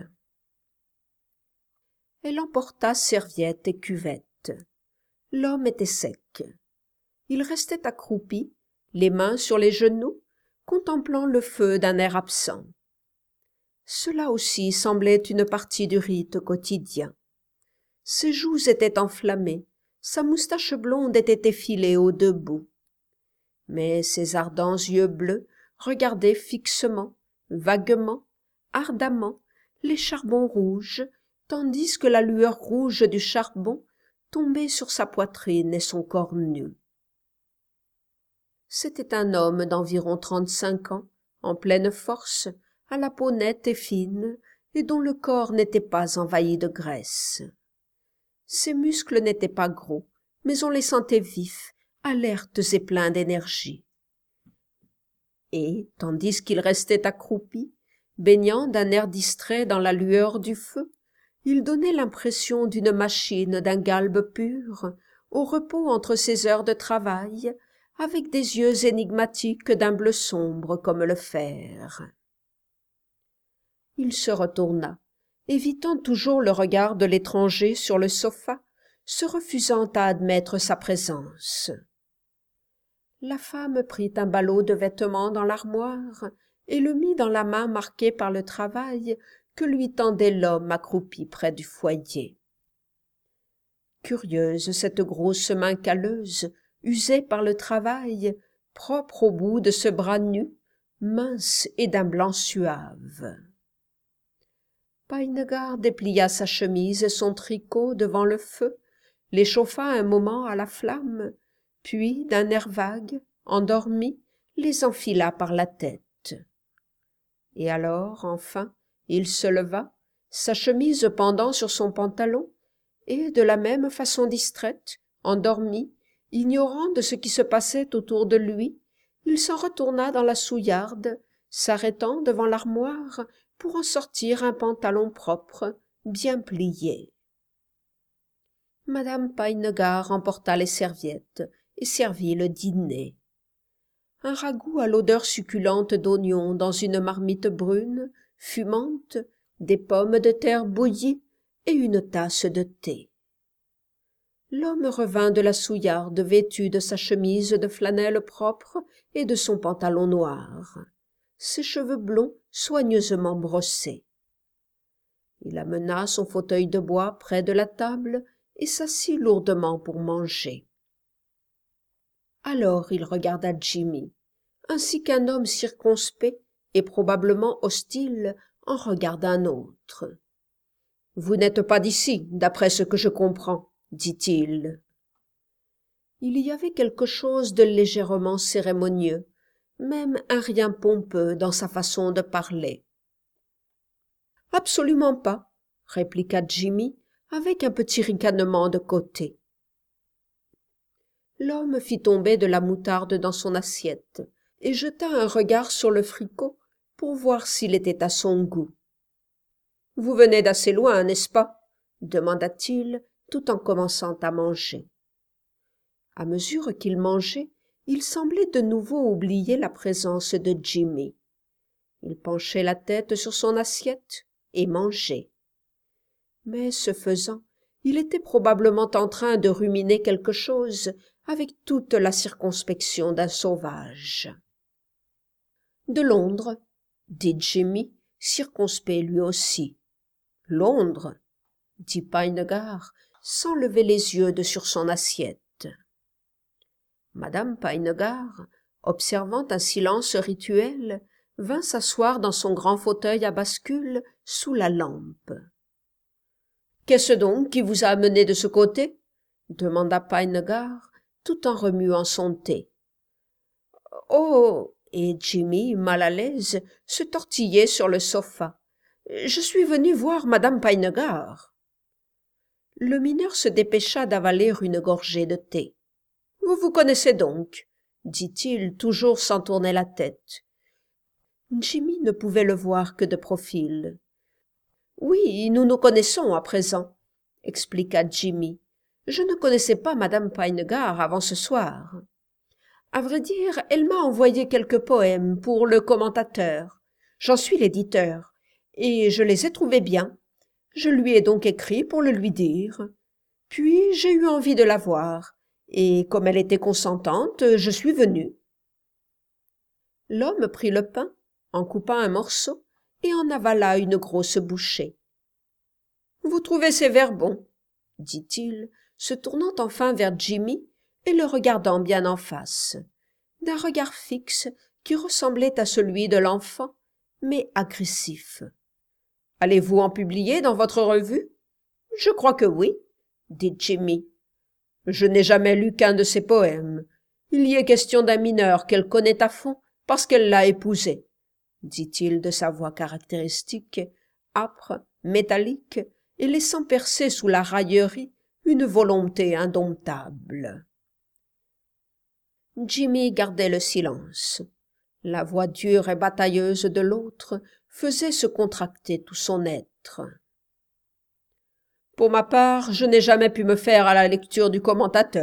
Elle emporta serviette et cuvette. L'homme était sec. Il restait accroupi, les mains sur les genoux, contemplant le feu d'un air absent. Cela aussi semblait une partie du rite quotidien. Ses joues étaient enflammées, sa moustache blonde était effilée aux deux bouts. Mais ses ardents yeux bleus regardaient fixement, vaguement, ardemment, les charbons rouges, tandis que la lueur rouge du charbon tombait sur sa poitrine et son corps nu. C'était un homme d'environ trente-cinq ans, en pleine force, à la peau nette et fine, et dont le corps n'était pas envahi de graisse. Ses muscles n'étaient pas gros, mais on les sentait vifs, alertes et pleins d'énergie. Et, tandis qu'il restait accroupi, baignant d'un air distrait dans la lueur du feu, il donnait l'impression d'une machine d'un galbe pur, au repos entre ses heures de travail, avec des yeux énigmatiques d'un bleu sombre comme le fer. Il se retourna, évitant toujours le regard de l'étranger sur le sofa, se refusant à admettre sa présence. La femme prit un ballot de vêtements dans l'armoire et le mit dans la main marquée par le travail que lui tendait l'homme accroupi près du foyer. Curieuse cette grosse main calleuse, usée par le travail, propre au bout de ce bras nu, mince et d'un blanc suave. Peinegar déplia sa chemise et son tricot devant le feu, les chauffa un moment à la flamme, puis, d'un air vague, endormi, les enfila par la tête. Et alors, enfin, il se leva, sa chemise pendant sur son pantalon, et, de la même façon distraite, endormi, ignorant de ce qui se passait autour de lui, il s'en retourna dans la souillarde, s'arrêtant devant l'armoire pour en sortir un pantalon propre, bien plié. Madame Peinegar emporta les serviettes et servit le dîner. un ragoût à l'odeur succulente d'oignons dans une marmite brune, fumante, des pommes de terre bouillies et une tasse de thé. L'homme revint de la souillarde vêtu de sa chemise de flanelle propre et de son pantalon noir, ses cheveux blonds soigneusement brossés. Il amena son fauteuil de bois près de la table et s'assit lourdement pour manger. Alors il regarda Jimmy, ainsi qu'un homme circonspect et probablement hostile en regarde un autre. « Vous n'êtes pas d'ici, d'après ce que je comprends, » dit-il. Il y avait quelque chose de légèrement cérémonieux, même un rien pompeux dans sa façon de parler. « Absolument pas, » répliqua Jimmy avec un petit ricanement de côté. L'homme fit tomber de la moutarde dans son assiette et jeta un regard sur le fricot pour voir s'il était à son goût. « Vous venez d'assez loin, n'est-ce pas ?» demanda-t-il tout en commençant à manger. À mesure qu'il mangeait, il semblait de nouveau oublier la présence de Jimmy. Il penchait la tête sur son assiette et mangeait. Mais ce faisant, il était probablement en train de ruminer quelque chose avec toute la circonspection d'un sauvage. « De Londres, » dit Jimmy, circonspect lui aussi. « Londres ?» dit Peinegar, sans lever les yeux de sur son assiette. Madame Peinegar, observant un silence rituel, vint s'asseoir dans son grand fauteuil à bascule sous la lampe. « Qu'est-ce donc qui vous a amené de ce côté ?» demanda Peinegar, tout en remuant son thé. « Oh !» et Jimmy, mal à l'aise, se tortillait sur le sofa. « Je suis venu voir madame Peinegar. » Le mineur se dépêcha d'avaler une gorgée de thé. « Vous vous connaissez donc ?» dit-il, toujours sans tourner la tête. Jimmy ne pouvait le voir que de profil. « Oui, nous nous connaissons à présent, » expliqua Jimmy. « Je ne connaissais pas madame Peinegar avant ce soir. À vrai dire, elle m'a envoyé quelques poèmes pour le commentateur. J'en suis l'éditeur, et je les ai trouvés bien. Je lui ai donc écrit pour le lui dire. Puis j'ai eu envie de la voir, et comme elle était consentante, je suis venu. » L'homme prit le pain, en coupa un morceau, et en avala une grosse bouchée. « Vous trouvez ces vers bons ?» dit-il, se tournant enfin vers Jimmy et le regardant bien en face, d'un regard fixe qui ressemblait à celui de l'enfant, mais agressif. « Allez-vous en publier dans votre revue ?»« Je crois que oui, » dit Jimmy. « Je n'ai jamais lu qu'un de ses poèmes. Il y est question d'un mineur qu'elle connaît à fond parce qu'elle l'a épousé, » dit-il de sa voix caractéristique, âpre, métallique, et laissant percer sous la raillerie une volonté indomptable. Jimmy gardait le silence. La voix dure et batailleuse de l'autre faisait se contracter tout son être. « Pour ma part, je n'ai jamais pu me faire à la lecture du commentateur, »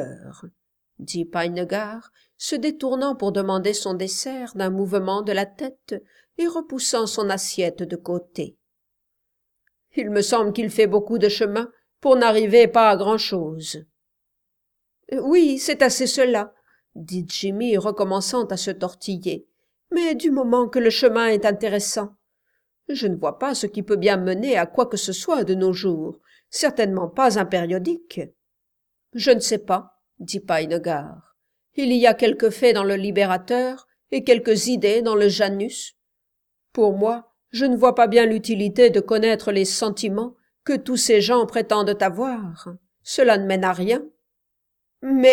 dit Peinegar, se détournant pour demander son dessert d'un mouvement de la tête et repoussant son assiette de côté. « Il me semble qu'il fait beaucoup de chemin pour n'arriver pas à grand-chose. »« Oui, c'est assez cela, » dit Jimmy, recommençant à se tortiller, « mais du moment que le chemin est intéressant. Je ne vois pas ce qui peut bien mener à quoi que ce soit de nos jours, certainement pas un périodique. »« Je ne sais pas, » dit Peinegar. « Il y a quelques faits dans le Libérateur et quelques idées dans le Janus. Pour moi, je ne vois pas bien l'utilité de connaître les sentiments que tous ces gens prétendent avoir. Cela ne mène à rien. »« Mais, »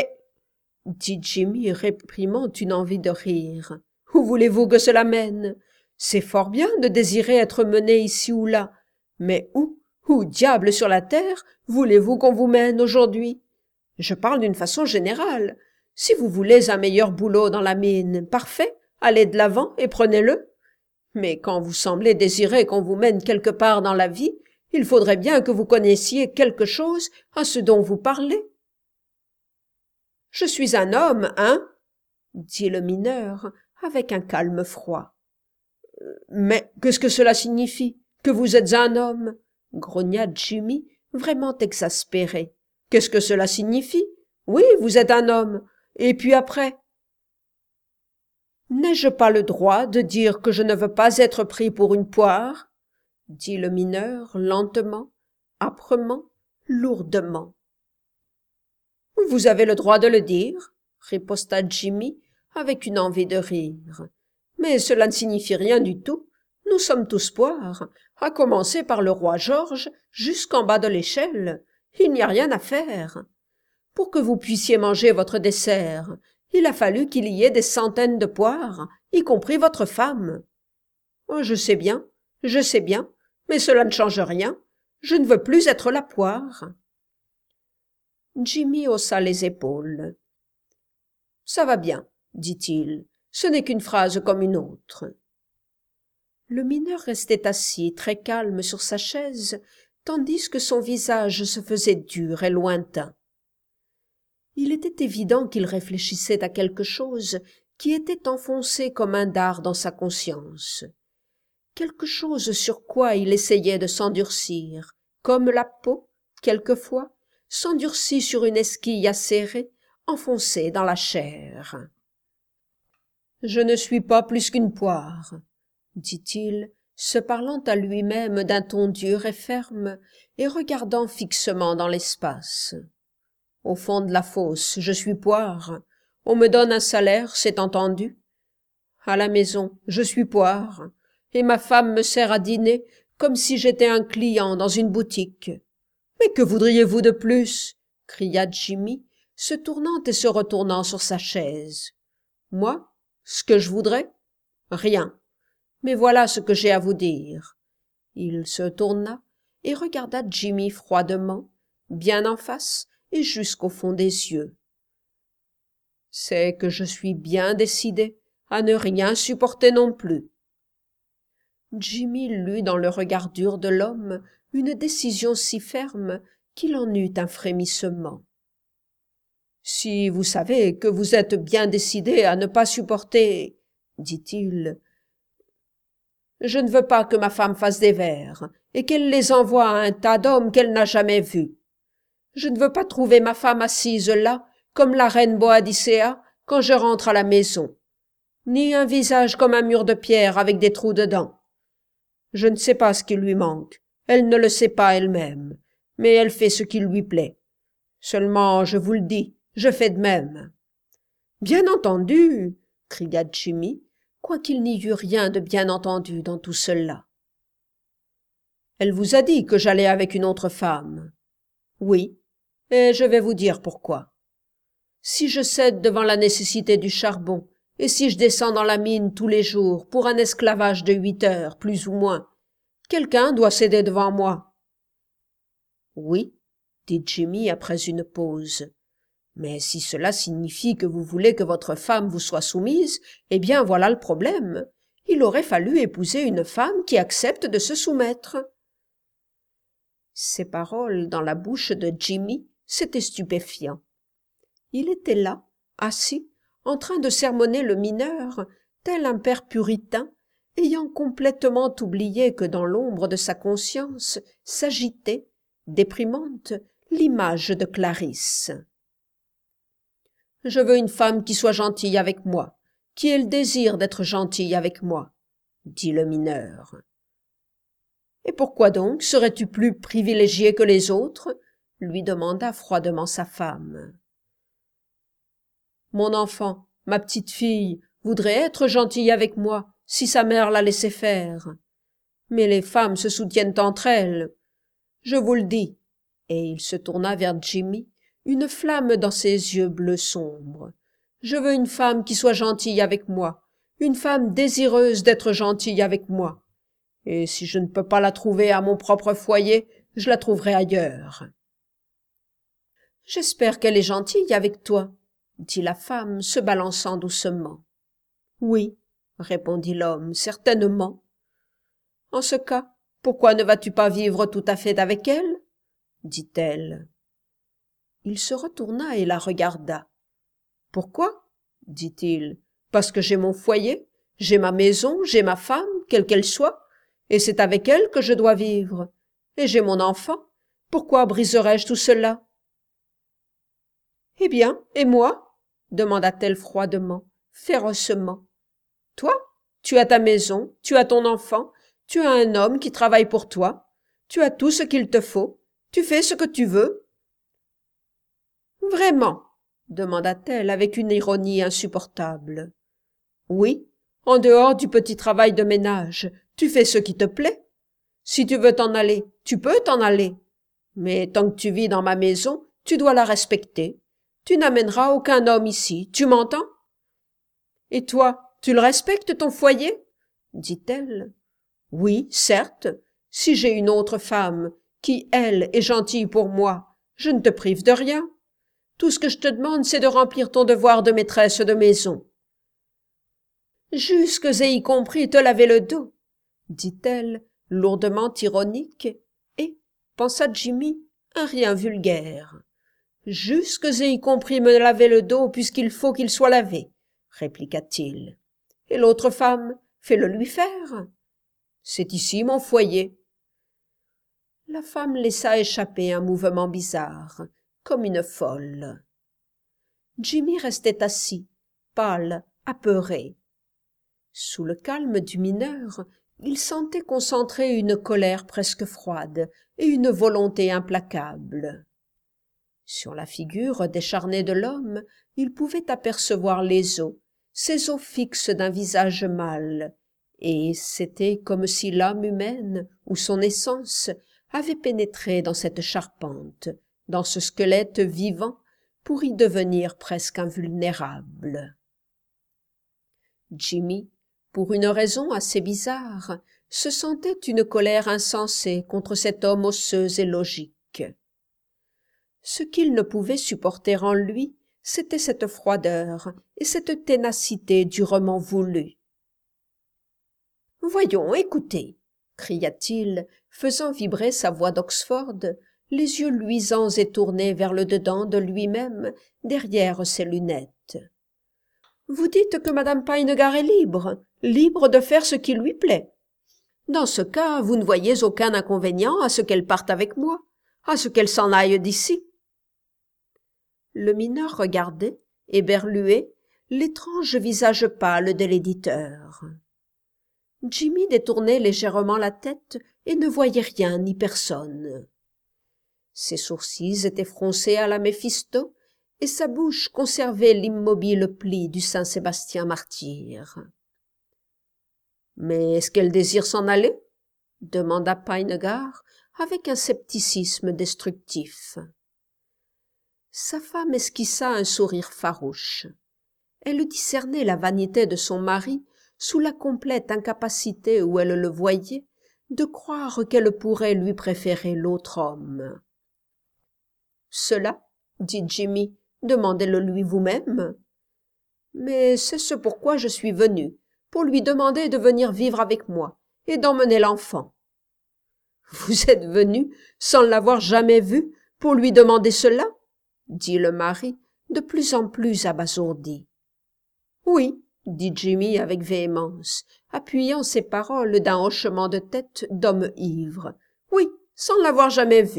dit Jimmy, réprimant une envie de rire, « où voulez-vous que cela mène? C'est fort bien de désirer être mené ici ou là, mais où, où diable sur la terre, voulez-vous qu'on vous mène aujourd'hui? Je parle d'une façon générale. Si vous voulez un meilleur boulot dans la mine, parfait, allez de l'avant et prenez-le. Mais quand vous semblez désirer qu'on vous mène quelque part dans la vie, il faudrait bien que vous connaissiez quelque chose à ce dont vous parlez. »« Je suis un homme, hein ?» dit le mineur avec un calme froid. « Mais qu'est-ce que cela signifie? Que vous êtes un homme ?» grogna Jimmy, vraiment exaspéré. « Qu'est-ce que cela signifie? Oui, vous êtes un homme. Et puis après? »« N'ai-je pas le droit de dire que je ne veux pas être pris pour une poire ?» dit le mineur lentement, âprement, lourdement. « Vous avez le droit de le dire, » riposta Jimmy avec une envie de rire. « Mais cela ne signifie rien du tout. Nous sommes tous poires, à commencer par le roi George jusqu'en bas de l'échelle. Il n'y a rien à faire. Pour que vous puissiez manger votre dessert, il a fallu qu'il y ait des centaines de poires, y compris votre femme. Oh, je sais bien, je sais bien, mais cela ne change rien. Je ne veux plus être la poire. » Jimmy haussa les épaules. « Ça va bien, » dit-il, « ce n'est qu'une phrase comme une autre. » Le mineur restait assis, très calme sur sa chaise, tandis que son visage se faisait dur et lointain. Il était évident qu'il réfléchissait à quelque chose qui était enfoncé comme un dard dans sa conscience. Quelque chose sur quoi il essayait de s'endurcir, comme la peau, quelquefois, s'endurcit sur une esquille acérée, enfoncée dans la chair. « Je ne suis pas plus qu'une poire, » dit-il, se parlant à lui-même d'un ton dur et ferme, et regardant fixement dans l'espace. « Au fond de la fosse, je suis poire. On me donne un salaire, c'est entendu. À la maison, je suis poire, et ma femme me sert à dîner comme si j'étais un client dans une boutique. Mais que voudriez-vous de plus? » cria Jimmy, se tournant et se retournant sur sa chaise. « Moi, ce que je voudrais? Rien. Mais voilà ce que j'ai à vous dire. » Il se tourna et regarda Jimmy froidement, bien en face et jusqu'au fond des yeux. « C'est que je suis bien décidé à ne rien supporter non plus. » Jimmy lut dans le regard dur de l'homme une décision si ferme qu'il en eut un frémissement. « Si vous savez que vous êtes bien décidé à ne pas supporter, dit-il, je ne veux pas que ma femme fasse des vers et qu'elle les envoie à un tas d'hommes qu'elle n'a jamais vus. Je ne veux pas trouver ma femme assise là, comme la reine Boadicea, quand je rentre à la maison, ni un visage comme un mur de pierre avec des trous dedans. Je ne sais pas ce qui lui manque, elle ne le sait pas elle-même, mais elle fait ce qui lui plaît. Seulement, je vous le dis, je fais de même. »« Bien entendu !» cria Jimmy, quoiqu'il n'y eût rien de bien entendu dans tout cela. « Elle vous a dit que j'allais avec une autre femme. »« Oui, et je vais vous dire pourquoi. Si je cède devant la nécessité du charbon, et si je descends dans la mine tous les jours pour un esclavage de huit heures, plus ou moins, quelqu'un doit céder devant moi. »« Oui, » dit Jimmy après une pause. « Mais si cela signifie que vous voulez que votre femme vous soit soumise, eh bien voilà le problème. Il aurait fallu épouser une femme qui accepte de se soumettre. » Ces paroles dans la bouche de Jimmy, c'était stupéfiant. Il était là, assis, en train de sermonner le mineur, tel un père puritain, ayant complètement oublié que dans l'ombre de sa conscience s'agitait, déprimante, l'image de Clarisse. « Je veux une femme qui soit gentille avec moi, qui ait le désir d'être gentille avec moi, » dit le mineur. « Et pourquoi donc serais-tu plus privilégié que les autres ?» lui demanda froidement sa femme. « Mon enfant, ma petite fille, voudrait être gentille avec moi, si sa mère la laissait faire. Mais les femmes se soutiennent entre elles. Je vous le dis. » Et il se tourna vers Jimmy, une flamme dans ses yeux bleus sombres. « Je veux une femme qui soit gentille avec moi, une femme désireuse d'être gentille avec moi. Et si je ne peux pas la trouver à mon propre foyer, je la trouverai ailleurs. »« J'espère qu'elle est gentille avec toi, » dit la femme, se balançant doucement. « Oui, » répondit l'homme, « certainement. »« En ce cas, pourquoi ne vas-tu pas vivre tout à fait avec elle ?» dit-elle. Il se retourna et la regarda. « Pourquoi » dit-il, parce que j'ai mon foyer, j'ai ma maison, j'ai ma femme, quelle qu'elle soit, et c'est avec elle que je dois vivre, et j'ai mon enfant. Pourquoi briserais-je tout cela? Eh bien, et moi? demanda-t-elle froidement, férocement. Toi, tu as ta maison, tu as ton enfant, tu as un homme qui travaille pour toi, tu as tout ce qu'il te faut, tu fais ce que tu veux. Vraiment? demanda-t-elle avec une ironie insupportable. Oui, en dehors du petit travail de ménage, tu fais ce qui te plaît. Si tu veux t'en aller, tu peux t'en aller. Mais tant que tu vis dans ma maison, tu dois la respecter. Tu n'amèneras aucun homme ici, tu m'entends? Et toi, tu le respectes, ton foyer? dit-elle. Oui, certes, si j'ai une autre femme, qui, elle, est gentille pour moi, je ne te prive de rien. Tout ce que je te demande, c'est de remplir ton devoir de maîtresse de maison. Jusques et y compris te laver le dos, dit-elle, lourdement ironique, et, pensa Jimmy, un rien vulgaire. Jusques et y compris me laver le dos, puisqu'il faut qu'il soit lavé, répliqua-t-il. Et l'autre femme, fais-le lui faire. C'est ici mon foyer. La femme laissa échapper un mouvement bizarre, comme une folle. Jimmy restait assis, pâle, apeuré. Sous le calme du mineur, il sentait concentrer une colère presque froide et une volonté implacable. Sur la figure décharnée de l'homme, il pouvait apercevoir les os, ces os fixes d'un visage mâle, et c'était comme si l'âme humaine, ou son essence, avait pénétré dans cette charpente, dans ce squelette vivant, pour y devenir presque invulnérable. Jimmy, pour une raison assez bizarre, se sentait une colère insensée contre cet homme osseux et logique. Ce qu'il ne pouvait supporter en lui, c'était cette froideur et cette ténacité durement voulue. « Voyons, écoutez !» cria-t-il, faisant vibrer sa voix d'Oxford, les yeux luisants et tournés vers le dedans de lui-même, derrière ses lunettes. « Vous dites que madame Peinegar est libre, libre de faire ce qui lui plaît. Dans ce cas, vous ne voyez aucun inconvénient à ce qu'elle parte avec moi, à ce qu'elle s'en aille d'ici. » Le mineur regardait, éberlué, l'étrange visage pâle de l'éditeur. Jimmy détournait légèrement la tête et ne voyait rien ni personne. Ses sourcils étaient froncés à la Méphisto, et sa bouche conservait l'immobile pli du Saint-Sébastien martyr. « Mais est-ce qu'elle désire s'en aller ?» demanda Peinegar avec un scepticisme destructif. Sa femme esquissa un sourire farouche. Elle discernait la vanité de son mari sous la complète incapacité où elle le voyait de croire qu'elle pourrait lui préférer l'autre homme. « Cela, dit Jimmy, demandez-le lui vous-même. Mais c'est ce pourquoi je suis venu, pour lui demander de venir vivre avec moi et d'emmener l'enfant. »« Vous êtes venu, sans l'avoir jamais vu, pour lui demander cela ?» dit le mari, de plus en plus abasourdi. « Oui, » dit Jimmy avec véhémence, appuyant ses paroles d'un hochement de tête d'homme ivre. « Oui, sans l'avoir jamais vu. »«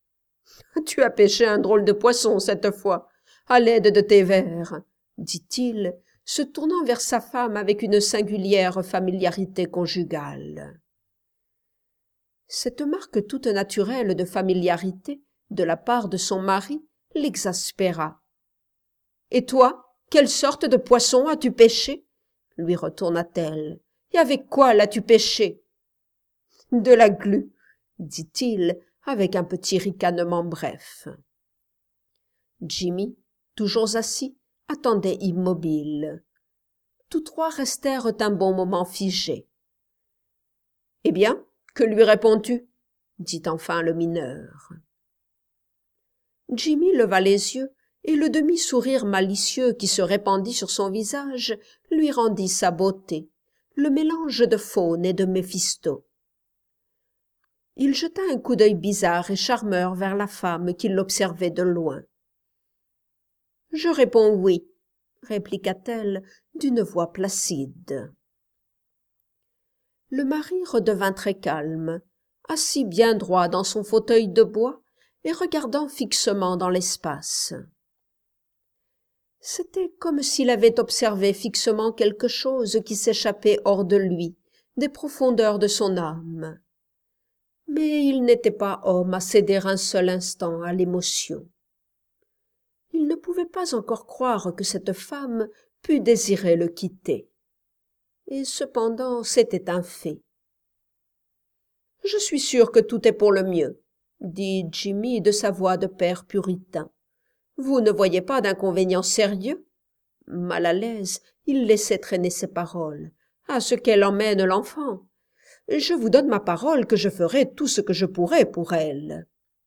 Tu as pêché un drôle de poisson cette fois, à l'aide de tes vers, » dit-il, se tournant vers sa femme avec une singulière familiarité conjugale. Cette marque toute naturelle de familiarité, de la part de son mari, l'exaspéra. « Et toi, quelle sorte de poisson as-tu pêché ?» lui retourna-t-elle. « Et avec quoi l'as-tu pêché ?»« De la glu, » dit-il, avec un petit ricanement bref. Jimmy, toujours assis, attendait immobile. Tous trois restèrent un bon moment figés. « Eh bien, que lui réponds-tu » dit enfin le mineur. Jimmy leva les yeux, et le demi-sourire malicieux qui se répandit sur son visage lui rendit sa beauté, le mélange de faune et de Méphisto. Il jeta un coup d'œil bizarre et charmeur vers la femme qui l'observait de loin. « Je réponds oui, » répliqua-t-elle d'une voix placide. Le mari redevint très calme, assis bien droit dans son fauteuil de bois et regardant fixement dans l'espace. C'était comme s'il avait observé fixement quelque chose qui s'échappait hors de lui, des profondeurs de son âme. Mais il n'était pas homme à céder un seul instant à l'émotion. Il ne pouvait pas encore croire que cette femme pût désirer le quitter. Et cependant c'était un fait. « Je suis sûr que tout est pour le mieux, » dit Jimmy de sa voix de père puritain. « Vous ne voyez pas d'inconvénient sérieux ?» Mal à l'aise, il laissait traîner ses paroles. « À ce qu'elle emmène l'enfant. Je vous donne ma parole que je ferai tout ce que je pourrai pour elle. »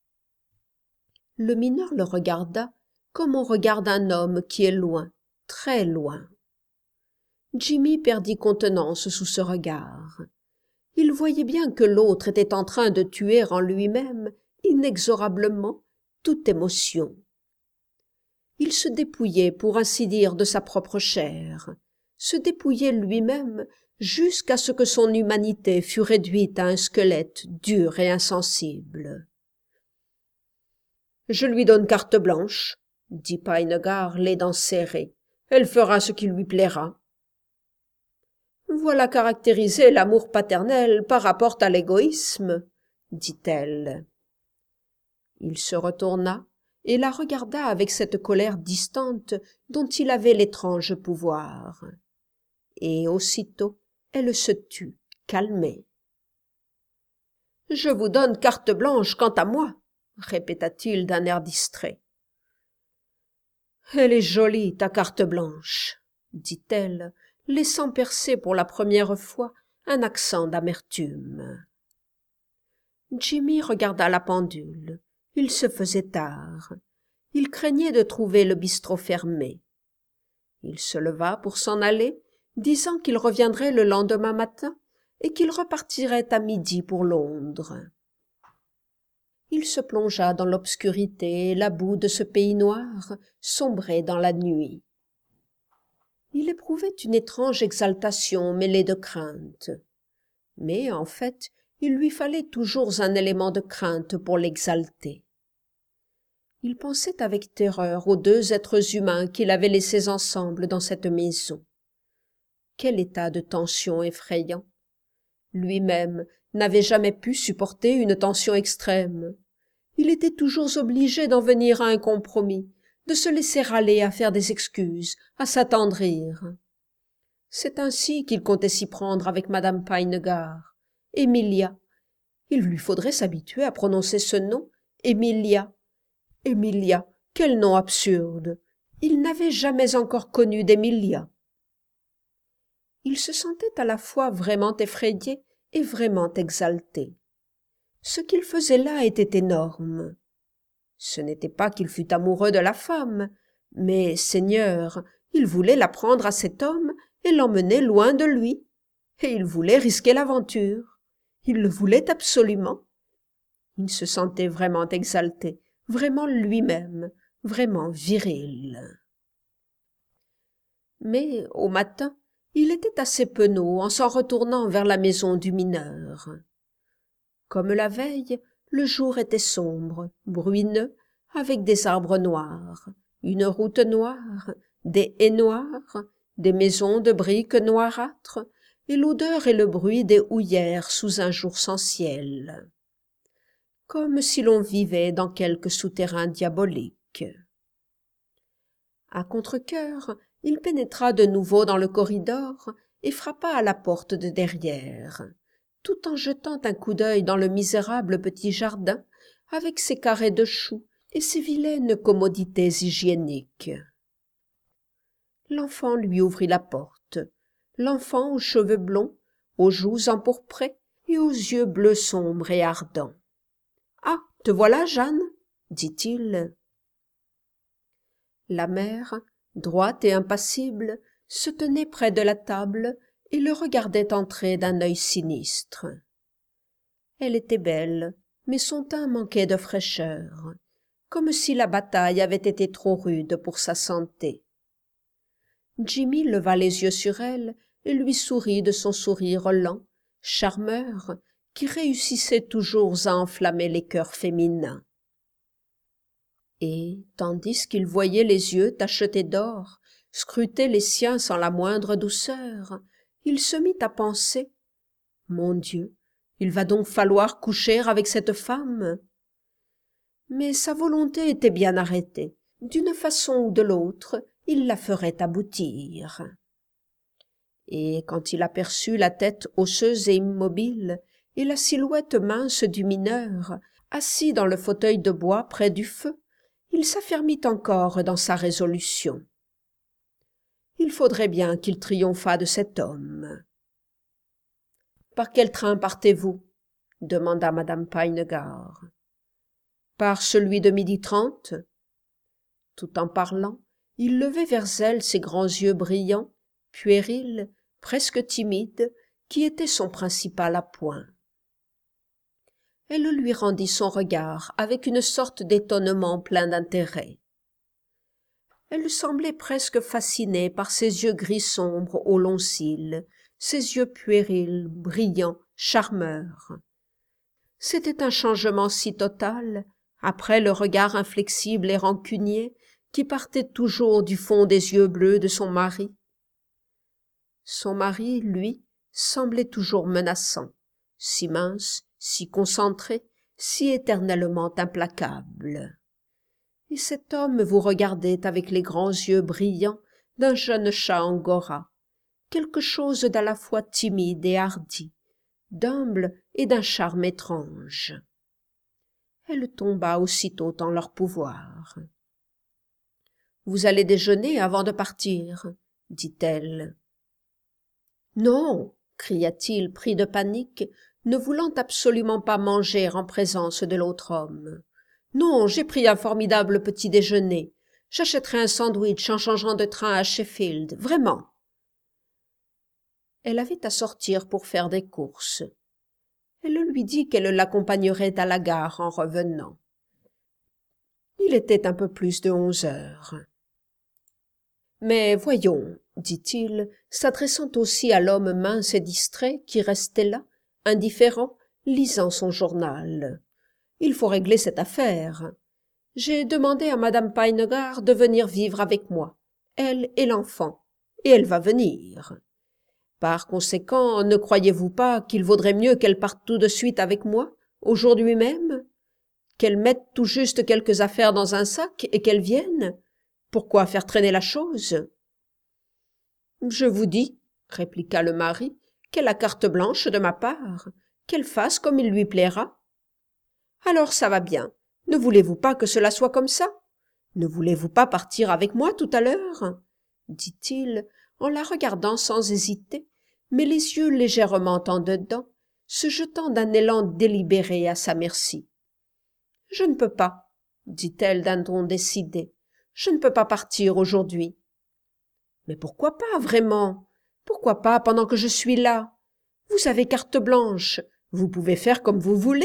Le mineur le regarda comme on regarde un homme qui est loin, très loin. Jimmy perdit contenance sous ce regard. Il voyait bien que l'autre était en train de tuer en lui-même, inexorablement, toute émotion. Il se dépouillait, pour ainsi dire, de sa propre chair, se dépouillait lui-même jusqu'à ce que son humanité fût réduite à un squelette dur et insensible. « Je lui donne carte blanche, » dit Pyenegard, les dents serrées. « Elle fera ce qui lui plaira. » Voilà caractériser l'amour paternel par rapport à l'égoïsme, dit-elle. Il se retourna et la regarda avec cette colère distante dont il avait l'étrange pouvoir. Et aussitôt, elle se tut, calmée. « Je vous donne carte blanche quant à moi, » répéta-t-il d'un air distrait. « Elle est jolie, ta carte blanche, » dit-elle, laissant percer pour la première fois un accent d'amertume. Jimmy regarda la pendule. Il se faisait tard. Il craignait de trouver le bistrot fermé. Il se leva pour s'en aller, disant qu'il reviendrait le lendemain matin et qu'il repartirait à midi pour Londres. Il se plongea dans l'obscurité et la boue de ce pays noir, sombré dans la nuit. Il éprouvait une étrange exaltation mêlée de crainte. Mais, en fait, il lui fallait toujours un élément de crainte pour l'exalter. Il pensait avec terreur aux deux êtres humains qu'il avait laissés ensemble dans cette maison. Quel état de tension effrayant! Lui-même n'avait jamais pu supporter une tension extrême. Il était toujours obligé d'en venir à un compromis, de se laisser aller à faire des excuses, à s'attendrir. C'est ainsi qu'il comptait s'y prendre avec madame Pyenegard. Emilia. Il lui faudrait s'habituer à prononcer ce nom, Emilia. Emilia, quel nom absurde! Il n'avait jamais encore connu d'Emilia. Il se sentait à la fois vraiment effrayé et vraiment exalté. Ce qu'il faisait là était énorme. Ce n'était pas qu'il fût amoureux de la femme, mais, Seigneur, il voulait la prendre à cet homme et l'emmener loin de lui. Et il voulait risquer l'aventure. Il le voulait absolument. Il se sentait vraiment exalté, vraiment lui-même, vraiment viril. Mais, au matin, il était assez penaud en s'en retournant vers la maison du mineur. Comme la veille, le jour était sombre, bruineux, avec des arbres noirs, une route noire, des haies noires, des maisons de briques noirâtres, et l'odeur et le bruit des houillères sous un jour sans ciel. Comme si l'on vivait dans quelque souterrain diabolique. À contre-cœur, il pénétra de nouveau dans le corridor et frappa à la porte de derrière, tout en jetant un coup d'œil dans le misérable petit jardin avec ses carrés de choux et ses vilaines commodités hygiéniques. L'enfant lui ouvrit la porte, l'enfant aux cheveux blonds, aux joues empourprées et aux yeux bleus sombres et ardents. « Ah, te voilà, Jeanne ?» dit-il. La mère, droite et impassible, se tenait près de la table et le regardait entrer d'un œil sinistre. Elle était belle, mais son teint manquait de fraîcheur, comme si la bataille avait été trop rude pour sa santé. Jimmy leva les yeux sur elle et lui sourit de son sourire lent, charmeur, qui réussissait toujours à enflammer les cœurs féminins. Et, tandis qu'il voyait les yeux tachetés d'or scruter les siens sans la moindre douceur, il se mit à penser « Mon Dieu, il va donc falloir coucher avec cette femme !» Mais sa volonté était bien arrêtée. D'une façon ou de l'autre, il la ferait aboutir. Et quand il aperçut la tête osseuse et immobile et la silhouette mince du mineur, assis dans le fauteuil de bois près du feu, il s'affermit encore dans sa résolution. Il faudrait bien qu'il triomphât de cet homme. « Par quel train partez-vous » demanda madame Peinegard. « Par celui de midi trente ?» Tout en parlant, il levait vers elle ses grands yeux brillants, puérils, presque timides, qui étaient son principal appoint. Elle lui rendit son regard avec une sorte d'étonnement plein d'intérêt. Elle semblait presque fascinée par ses yeux gris sombres aux longs cils, ses yeux puérils, brillants, charmeurs. C'était un changement si total, après le regard inflexible et rancunier qui partait toujours du fond des yeux bleus de son mari. Son mari, lui, semblait toujours menaçant, si mince, si concentré, si éternellement implacable. Et cet homme vous regardait avec les grands yeux brillants d'un jeune chat angora, quelque chose d'à la fois timide et hardi, d'humble et d'un charme étrange. Elle tomba aussitôt en leur pouvoir. « Vous allez déjeuner avant de partir ?» dit-elle. « Non !» cria-t-il, pris de panique, ne voulant absolument pas manger en présence de l'autre homme. « Non, j'ai pris un formidable petit déjeuner. J'achèterai un sandwich en changeant de train à Sheffield, vraiment. » Elle avait à sortir pour faire des courses. Elle lui dit qu'elle l'accompagnerait à la gare en revenant. Il était un peu plus de onze heures. « Mais voyons, » dit-il, s'adressant aussi à l'homme mince et distrait qui restait là, indifférent, lisant son journal. « Il faut régler cette affaire. J'ai demandé à madame Peinegard de venir vivre avec moi, elle et l'enfant, et elle va venir. Par conséquent, ne croyez-vous pas qu'il vaudrait mieux qu'elle parte tout de suite avec moi, aujourd'hui même? Qu'elle mette tout juste quelques affaires dans un sac et qu'elle vienne? Pourquoi faire traîner la chose? » « Je vous dis, » répliqua le mari, « qu'elle a carte blanche de ma part, qu'elle fasse comme il lui plaira. »« Alors ça va bien. Ne voulez-vous pas que cela soit comme ça? Ne voulez-vous pas partir avec moi tout à l'heure ?» dit-il, en la regardant sans hésiter, mais les yeux légèrement en dedans, se jetant d'un élan délibéré à sa merci. « Je ne peux pas, » dit-elle d'un ton décidé. « Je ne peux pas partir aujourd'hui. »« Mais pourquoi pas, vraiment? Pourquoi pas pendant que je suis là? Vous avez carte blanche, vous pouvez faire comme vous voulez. »«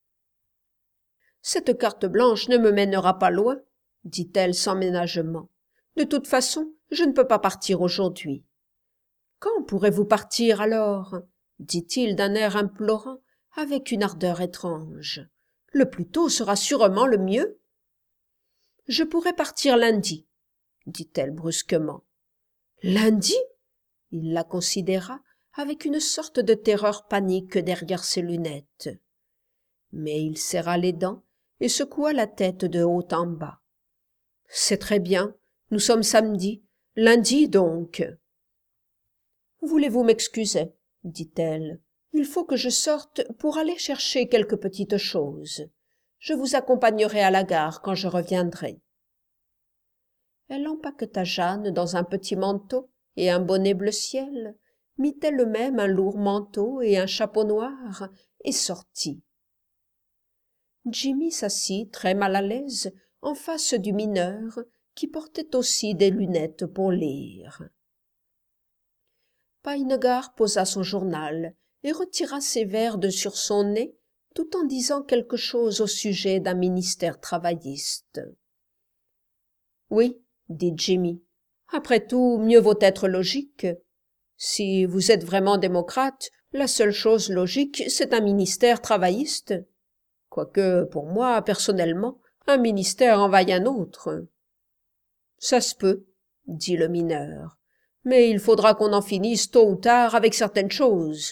Cette carte blanche ne me mènera pas loin, » dit-elle sans ménagement. « De toute façon, je ne peux pas partir aujourd'hui. »« Quand pourrez-vous partir alors? » dit-il d'un air implorant, avec une ardeur étrange. « Le plus tôt sera sûrement le mieux. »« Je pourrai partir lundi, » dit-elle brusquement. « Lundi ?» Il la considéra avec une sorte de terreur panique derrière ses lunettes. Mais il serra les dents et secoua la tête de haut en bas. « C'est très bien, nous sommes samedi, lundi donc. »« Voulez-vous m'excuser ?» dit-elle. « Il faut que je sorte pour aller chercher quelques petites choses. Je vous accompagnerai à la gare quand je reviendrai. » Elle empaqueta Jeanne dans un petit manteau et un bonnet bleu ciel, mit elle-même un lourd manteau et un chapeau noir, et sortit. Jimmy s'assit très mal à l'aise en face du mineur, qui portait aussi des lunettes pour lire. Peinegard posa son journal et retira ses verres de sur son nez, tout en disant quelque chose au sujet d'un ministère travailliste. « Oui, » dit Jimmy, Après tout, mieux vaut être logique. Si vous êtes vraiment démocrate, la seule chose logique, c'est un ministère travailliste. Quoique, pour moi, personnellement, un ministère en vaille un autre. Ça se peut, dit le mineur, mais il faudra qu'on en finisse tôt ou tard avec certaines choses.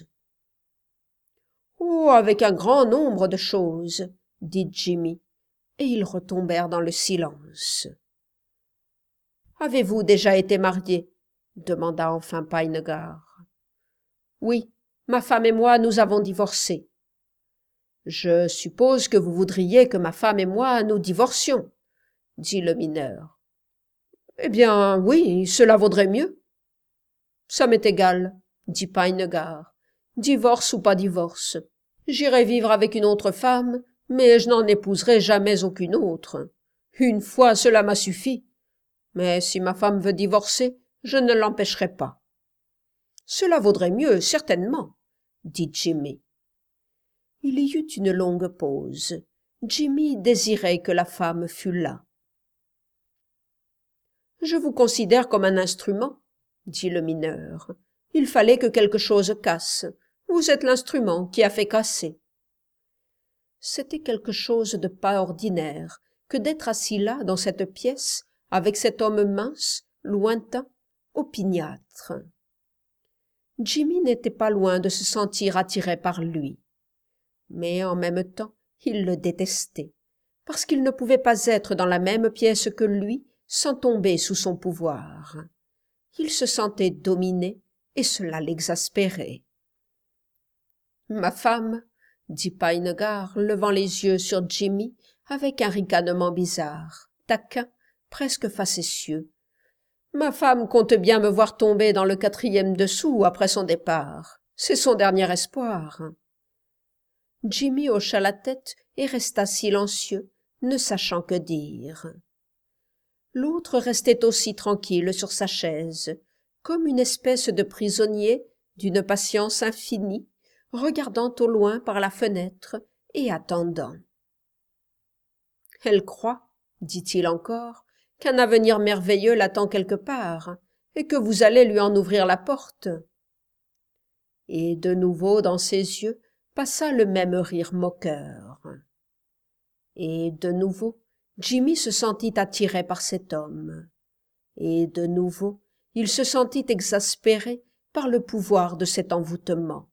Oh, avec un grand nombre de choses, dit Jimmy, et ils retombèrent dans le silence. Avez-vous déjà été marié? Demanda enfin Peinegar. Oui, ma femme et moi, nous avons divorcé. Je suppose que vous voudriez que ma femme et moi nous divorcions, dit le mineur. Eh bien, oui, cela vaudrait mieux. Ça m'est égal, dit Peinegar. Divorce ou pas divorce. J'irai vivre avec une autre femme, mais je n'en épouserai jamais aucune autre. Une fois, cela m'a suffi. Mais si ma femme veut divorcer, je ne l'empêcherai pas. Cela vaudrait mieux, certainement, dit Jimmy. Il y eut une longue pause. Jimmy désirait que la femme fût là. « Je vous considère comme un instrument, » dit le mineur. « Il fallait que quelque chose casse. Vous êtes l'instrument qui a fait casser. » C'était quelque chose de pas ordinaire que d'être assis là, dans cette pièce, avec cet homme mince, lointain, opiniâtre. Jimmy n'était pas loin de se sentir attiré par lui. Mais en même temps, il le détestait, parce qu'il ne pouvait pas être dans la même pièce que lui sans tomber sous son pouvoir. Il se sentait dominé, et cela l'exaspérait. « Ma femme, » dit Peinegar, levant les yeux sur Jimmy avec un ricanement bizarre, taquin, presque facétieux. « Ma femme compte bien me voir tomber dans le quatrième dessous après son départ. C'est son dernier espoir. » Jimmy hocha la tête et resta silencieux, ne sachant que dire. L'autre restait aussi tranquille sur sa chaise, comme une espèce de prisonnier d'une patience infinie, regardant au loin par la fenêtre et attendant. « Elle croit, dit-il encore, qu'un avenir merveilleux l'attend quelque part, et que vous allez lui en ouvrir la porte. » Et de nouveau dans ses yeux passa le même rire moqueur. Et de nouveau, Jimmy se sentit attiré par cet homme. Et de nouveau, il se sentit exaspéré par le pouvoir de cet envoûtement.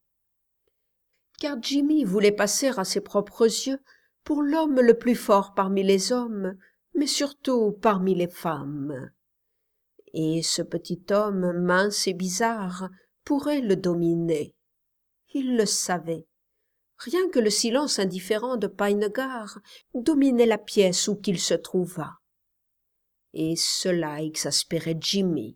Car Jimmy voulait passer à ses propres yeux pour l'homme le plus fort parmi les hommes, mais surtout parmi les femmes. Et ce petit homme mince et bizarre pourrait le dominer. Il le savait. Rien que le silence indifférent de Peinegar dominait la pièce où qu'il se trouvât. Et cela exaspérait Jimmy.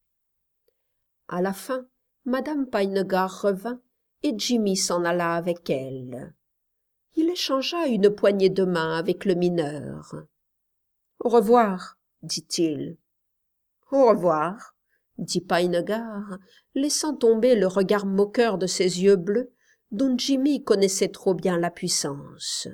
À la fin, madame Peinegar revint et Jimmy s'en alla avec elle. Il échangea une poignée de main avec le mineur. « Au revoir, » dit-il. « Au revoir, » dit Peinegar, laissant tomber le regard moqueur de ses yeux bleus, dont Jimmy connaissait trop bien la puissance.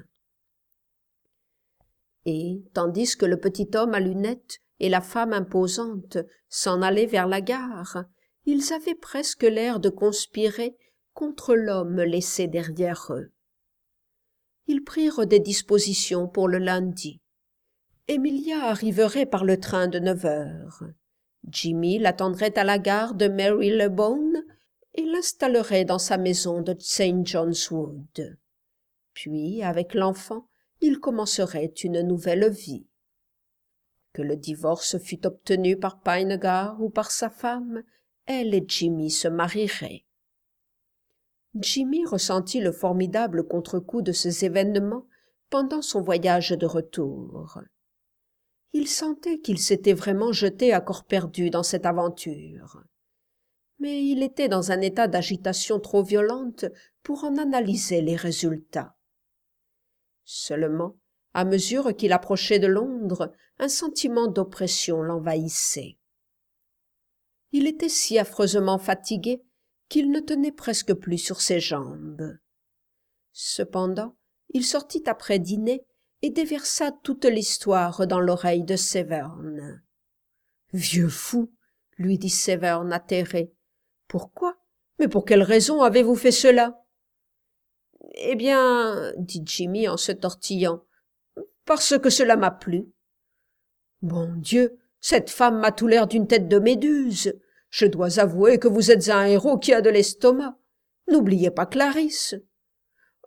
Et, tandis que le petit homme à lunettes et la femme imposante s'en allaient vers la gare, ils avaient presque l'air de conspirer contre l'homme laissé derrière eux. Ils prirent des dispositions pour le lundi. Emilia arriverait par le train de neuf heures. Jimmy l'attendrait à la gare de Marylebone et l'installerait dans sa maison de Saint John's Wood. Puis, avec l'enfant, ils commenceraient une nouvelle vie. Que le divorce fût obtenu par Peinegar ou par sa femme, elle et Jimmy se marieraient. Jimmy ressentit le formidable contre-coup de ces événements pendant son voyage de retour. Il sentait qu'il s'était vraiment jeté à corps perdu dans cette aventure. Mais il était dans un état d'agitation trop violente pour en analyser les résultats. Seulement, à mesure qu'il approchait de Londres, un sentiment d'oppression l'envahissait. Il était si affreusement fatigué qu'il ne tenait presque plus sur ses jambes. Cependant, il sortit après dîner et déversa toute l'histoire dans l'oreille de Severn. « Vieux fou !» lui dit Severn atterré. « Pourquoi? Mais pour quelle raison avez-vous fait cela ?»« Eh bien, dit Jimmy en se tortillant, parce que cela m'a plu. »« Bon Dieu, cette femme m'a tout l'air d'une tête de méduse. Je dois avouer que vous êtes un héros qui a de l'estomac. N'oubliez pas Clarisse. »« Oh !»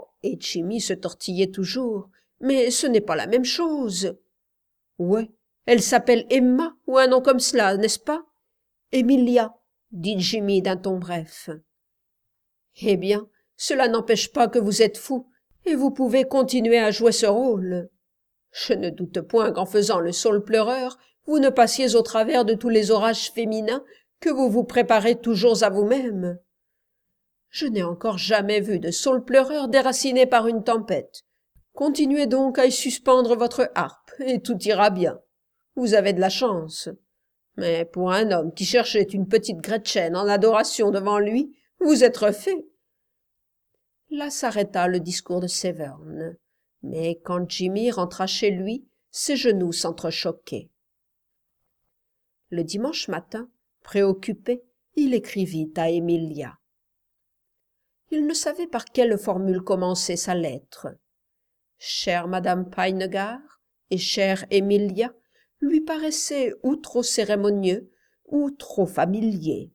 et Jimmy se tortillait toujours. « Mais ce n'est pas la même chose. »« Ouais, elle s'appelle Emma ou un nom comme cela, n'est-ce pas ?»« Emilia, » dit Jimmy d'un ton bref. « Eh bien, cela n'empêche pas que vous êtes fou, et vous pouvez continuer à jouer ce rôle. Je ne doute point qu'en faisant le saule pleureur, vous ne passiez au travers de tous les orages féminins que vous vous préparez toujours à vous-même. Je n'ai encore jamais vu de saule pleureur déraciné par une tempête. Continuez donc à y suspendre votre harpe, et tout ira bien. Vous avez de la chance. Mais pour un homme qui cherchait une petite Gretchen en adoration devant lui, vous êtes refait. » Là s'arrêta le discours de Severn, mais quand Jimmy rentra chez lui, ses genoux s'entrechoquaient. Le dimanche matin, préoccupé, il écrivit à Emilia. Il ne savait par quelle formule commencer sa lettre. Chère Madame Pinegar et chère Emilia lui paraissaient ou trop cérémonieux ou trop familiers.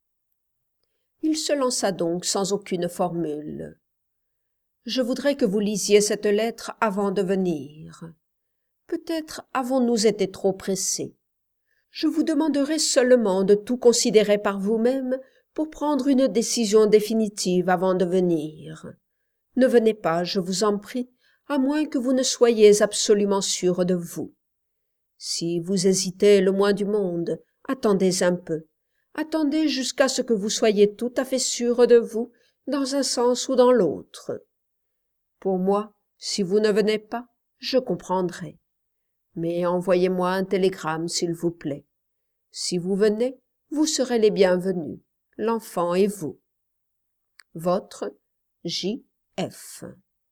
Il se lança donc sans aucune formule. « Je voudrais que vous lisiez cette lettre avant de venir. Peut-être avons-nous été trop pressés. Je vous demanderai seulement de tout considérer par vous-même pour prendre une décision définitive avant de venir. Ne venez pas, je vous en prie, à moins que vous ne soyez absolument sûr de vous. Si vous hésitez le moins du monde, attendez un peu. Attendez jusqu'à ce que vous soyez tout à fait sûr de vous, dans un sens ou dans l'autre. Pour moi, si vous ne venez pas, je comprendrai. Mais envoyez-moi un télégramme, s'il vous plaît. Si vous venez, vous serez les bienvenus, l'enfant et vous. Votre J F.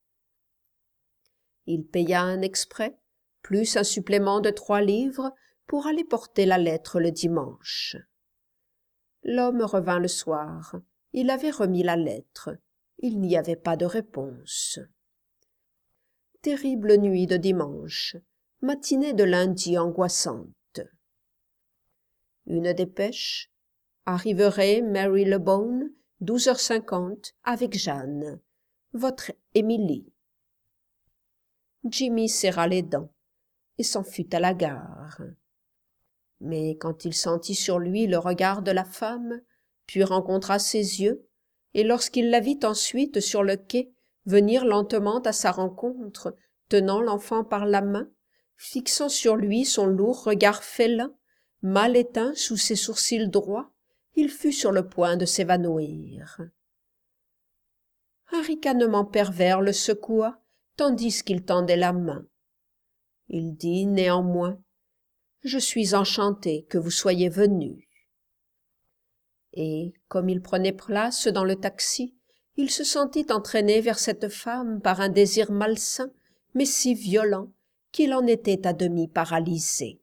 Il paya un exprès, plus un supplément de trois livres, pour aller porter la lettre le dimanche. L'homme revint le soir. Il avait remis la lettre. Il n'y avait pas de réponse. Terrible nuit de dimanche, matinée de lundi angoissante. Une dépêche. Arriverait Mary Le Bone, douze heures cinquante, avec Jeanne. Votre Émilie. Jimmy serra les dents et s'en fut à la gare. Mais quand il sentit sur lui le regard de la femme, puis rencontra ses yeux, et lorsqu'il la vit ensuite sur le quai venir lentement à sa rencontre, tenant l'enfant par la main, fixant sur lui son lourd regard félin, mal éteint sous ses sourcils droits, il fut sur le point de s'évanouir. Un ricanement pervers le secoua, tandis qu'il tendait la main. Il dit néanmoins « Je suis enchanté que vous soyez venu. » Et, comme il prenait place dans le taxi, il se sentit entraîné vers cette femme par un désir malsain, mais si violent qu'il en était à demi paralysé.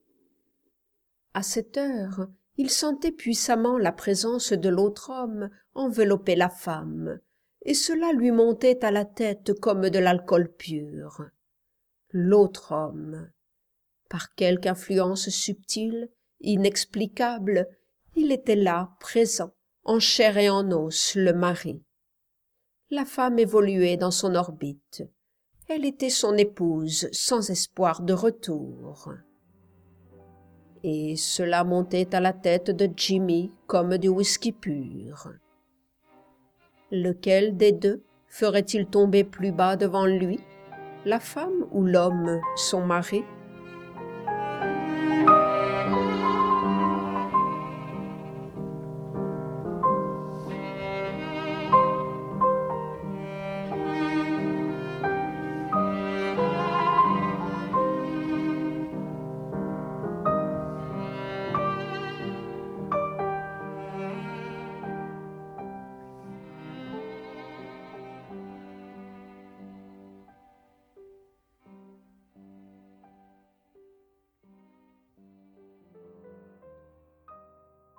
À cette heure, il sentait puissamment la présence de l'autre homme envelopper la femme, et cela lui montait à la tête comme de l'alcool pur. L'autre homme. Par quelque influence subtile, inexplicable, il était là, présent, en chair et en os, le mari. La femme évoluait dans son orbite. Elle était son épouse, sans espoir de retour. Et cela montait à la tête de Jimmy comme du whisky pur. Lequel des deux ferait-il tomber plus bas devant lui, la femme ou l'homme, son mari ?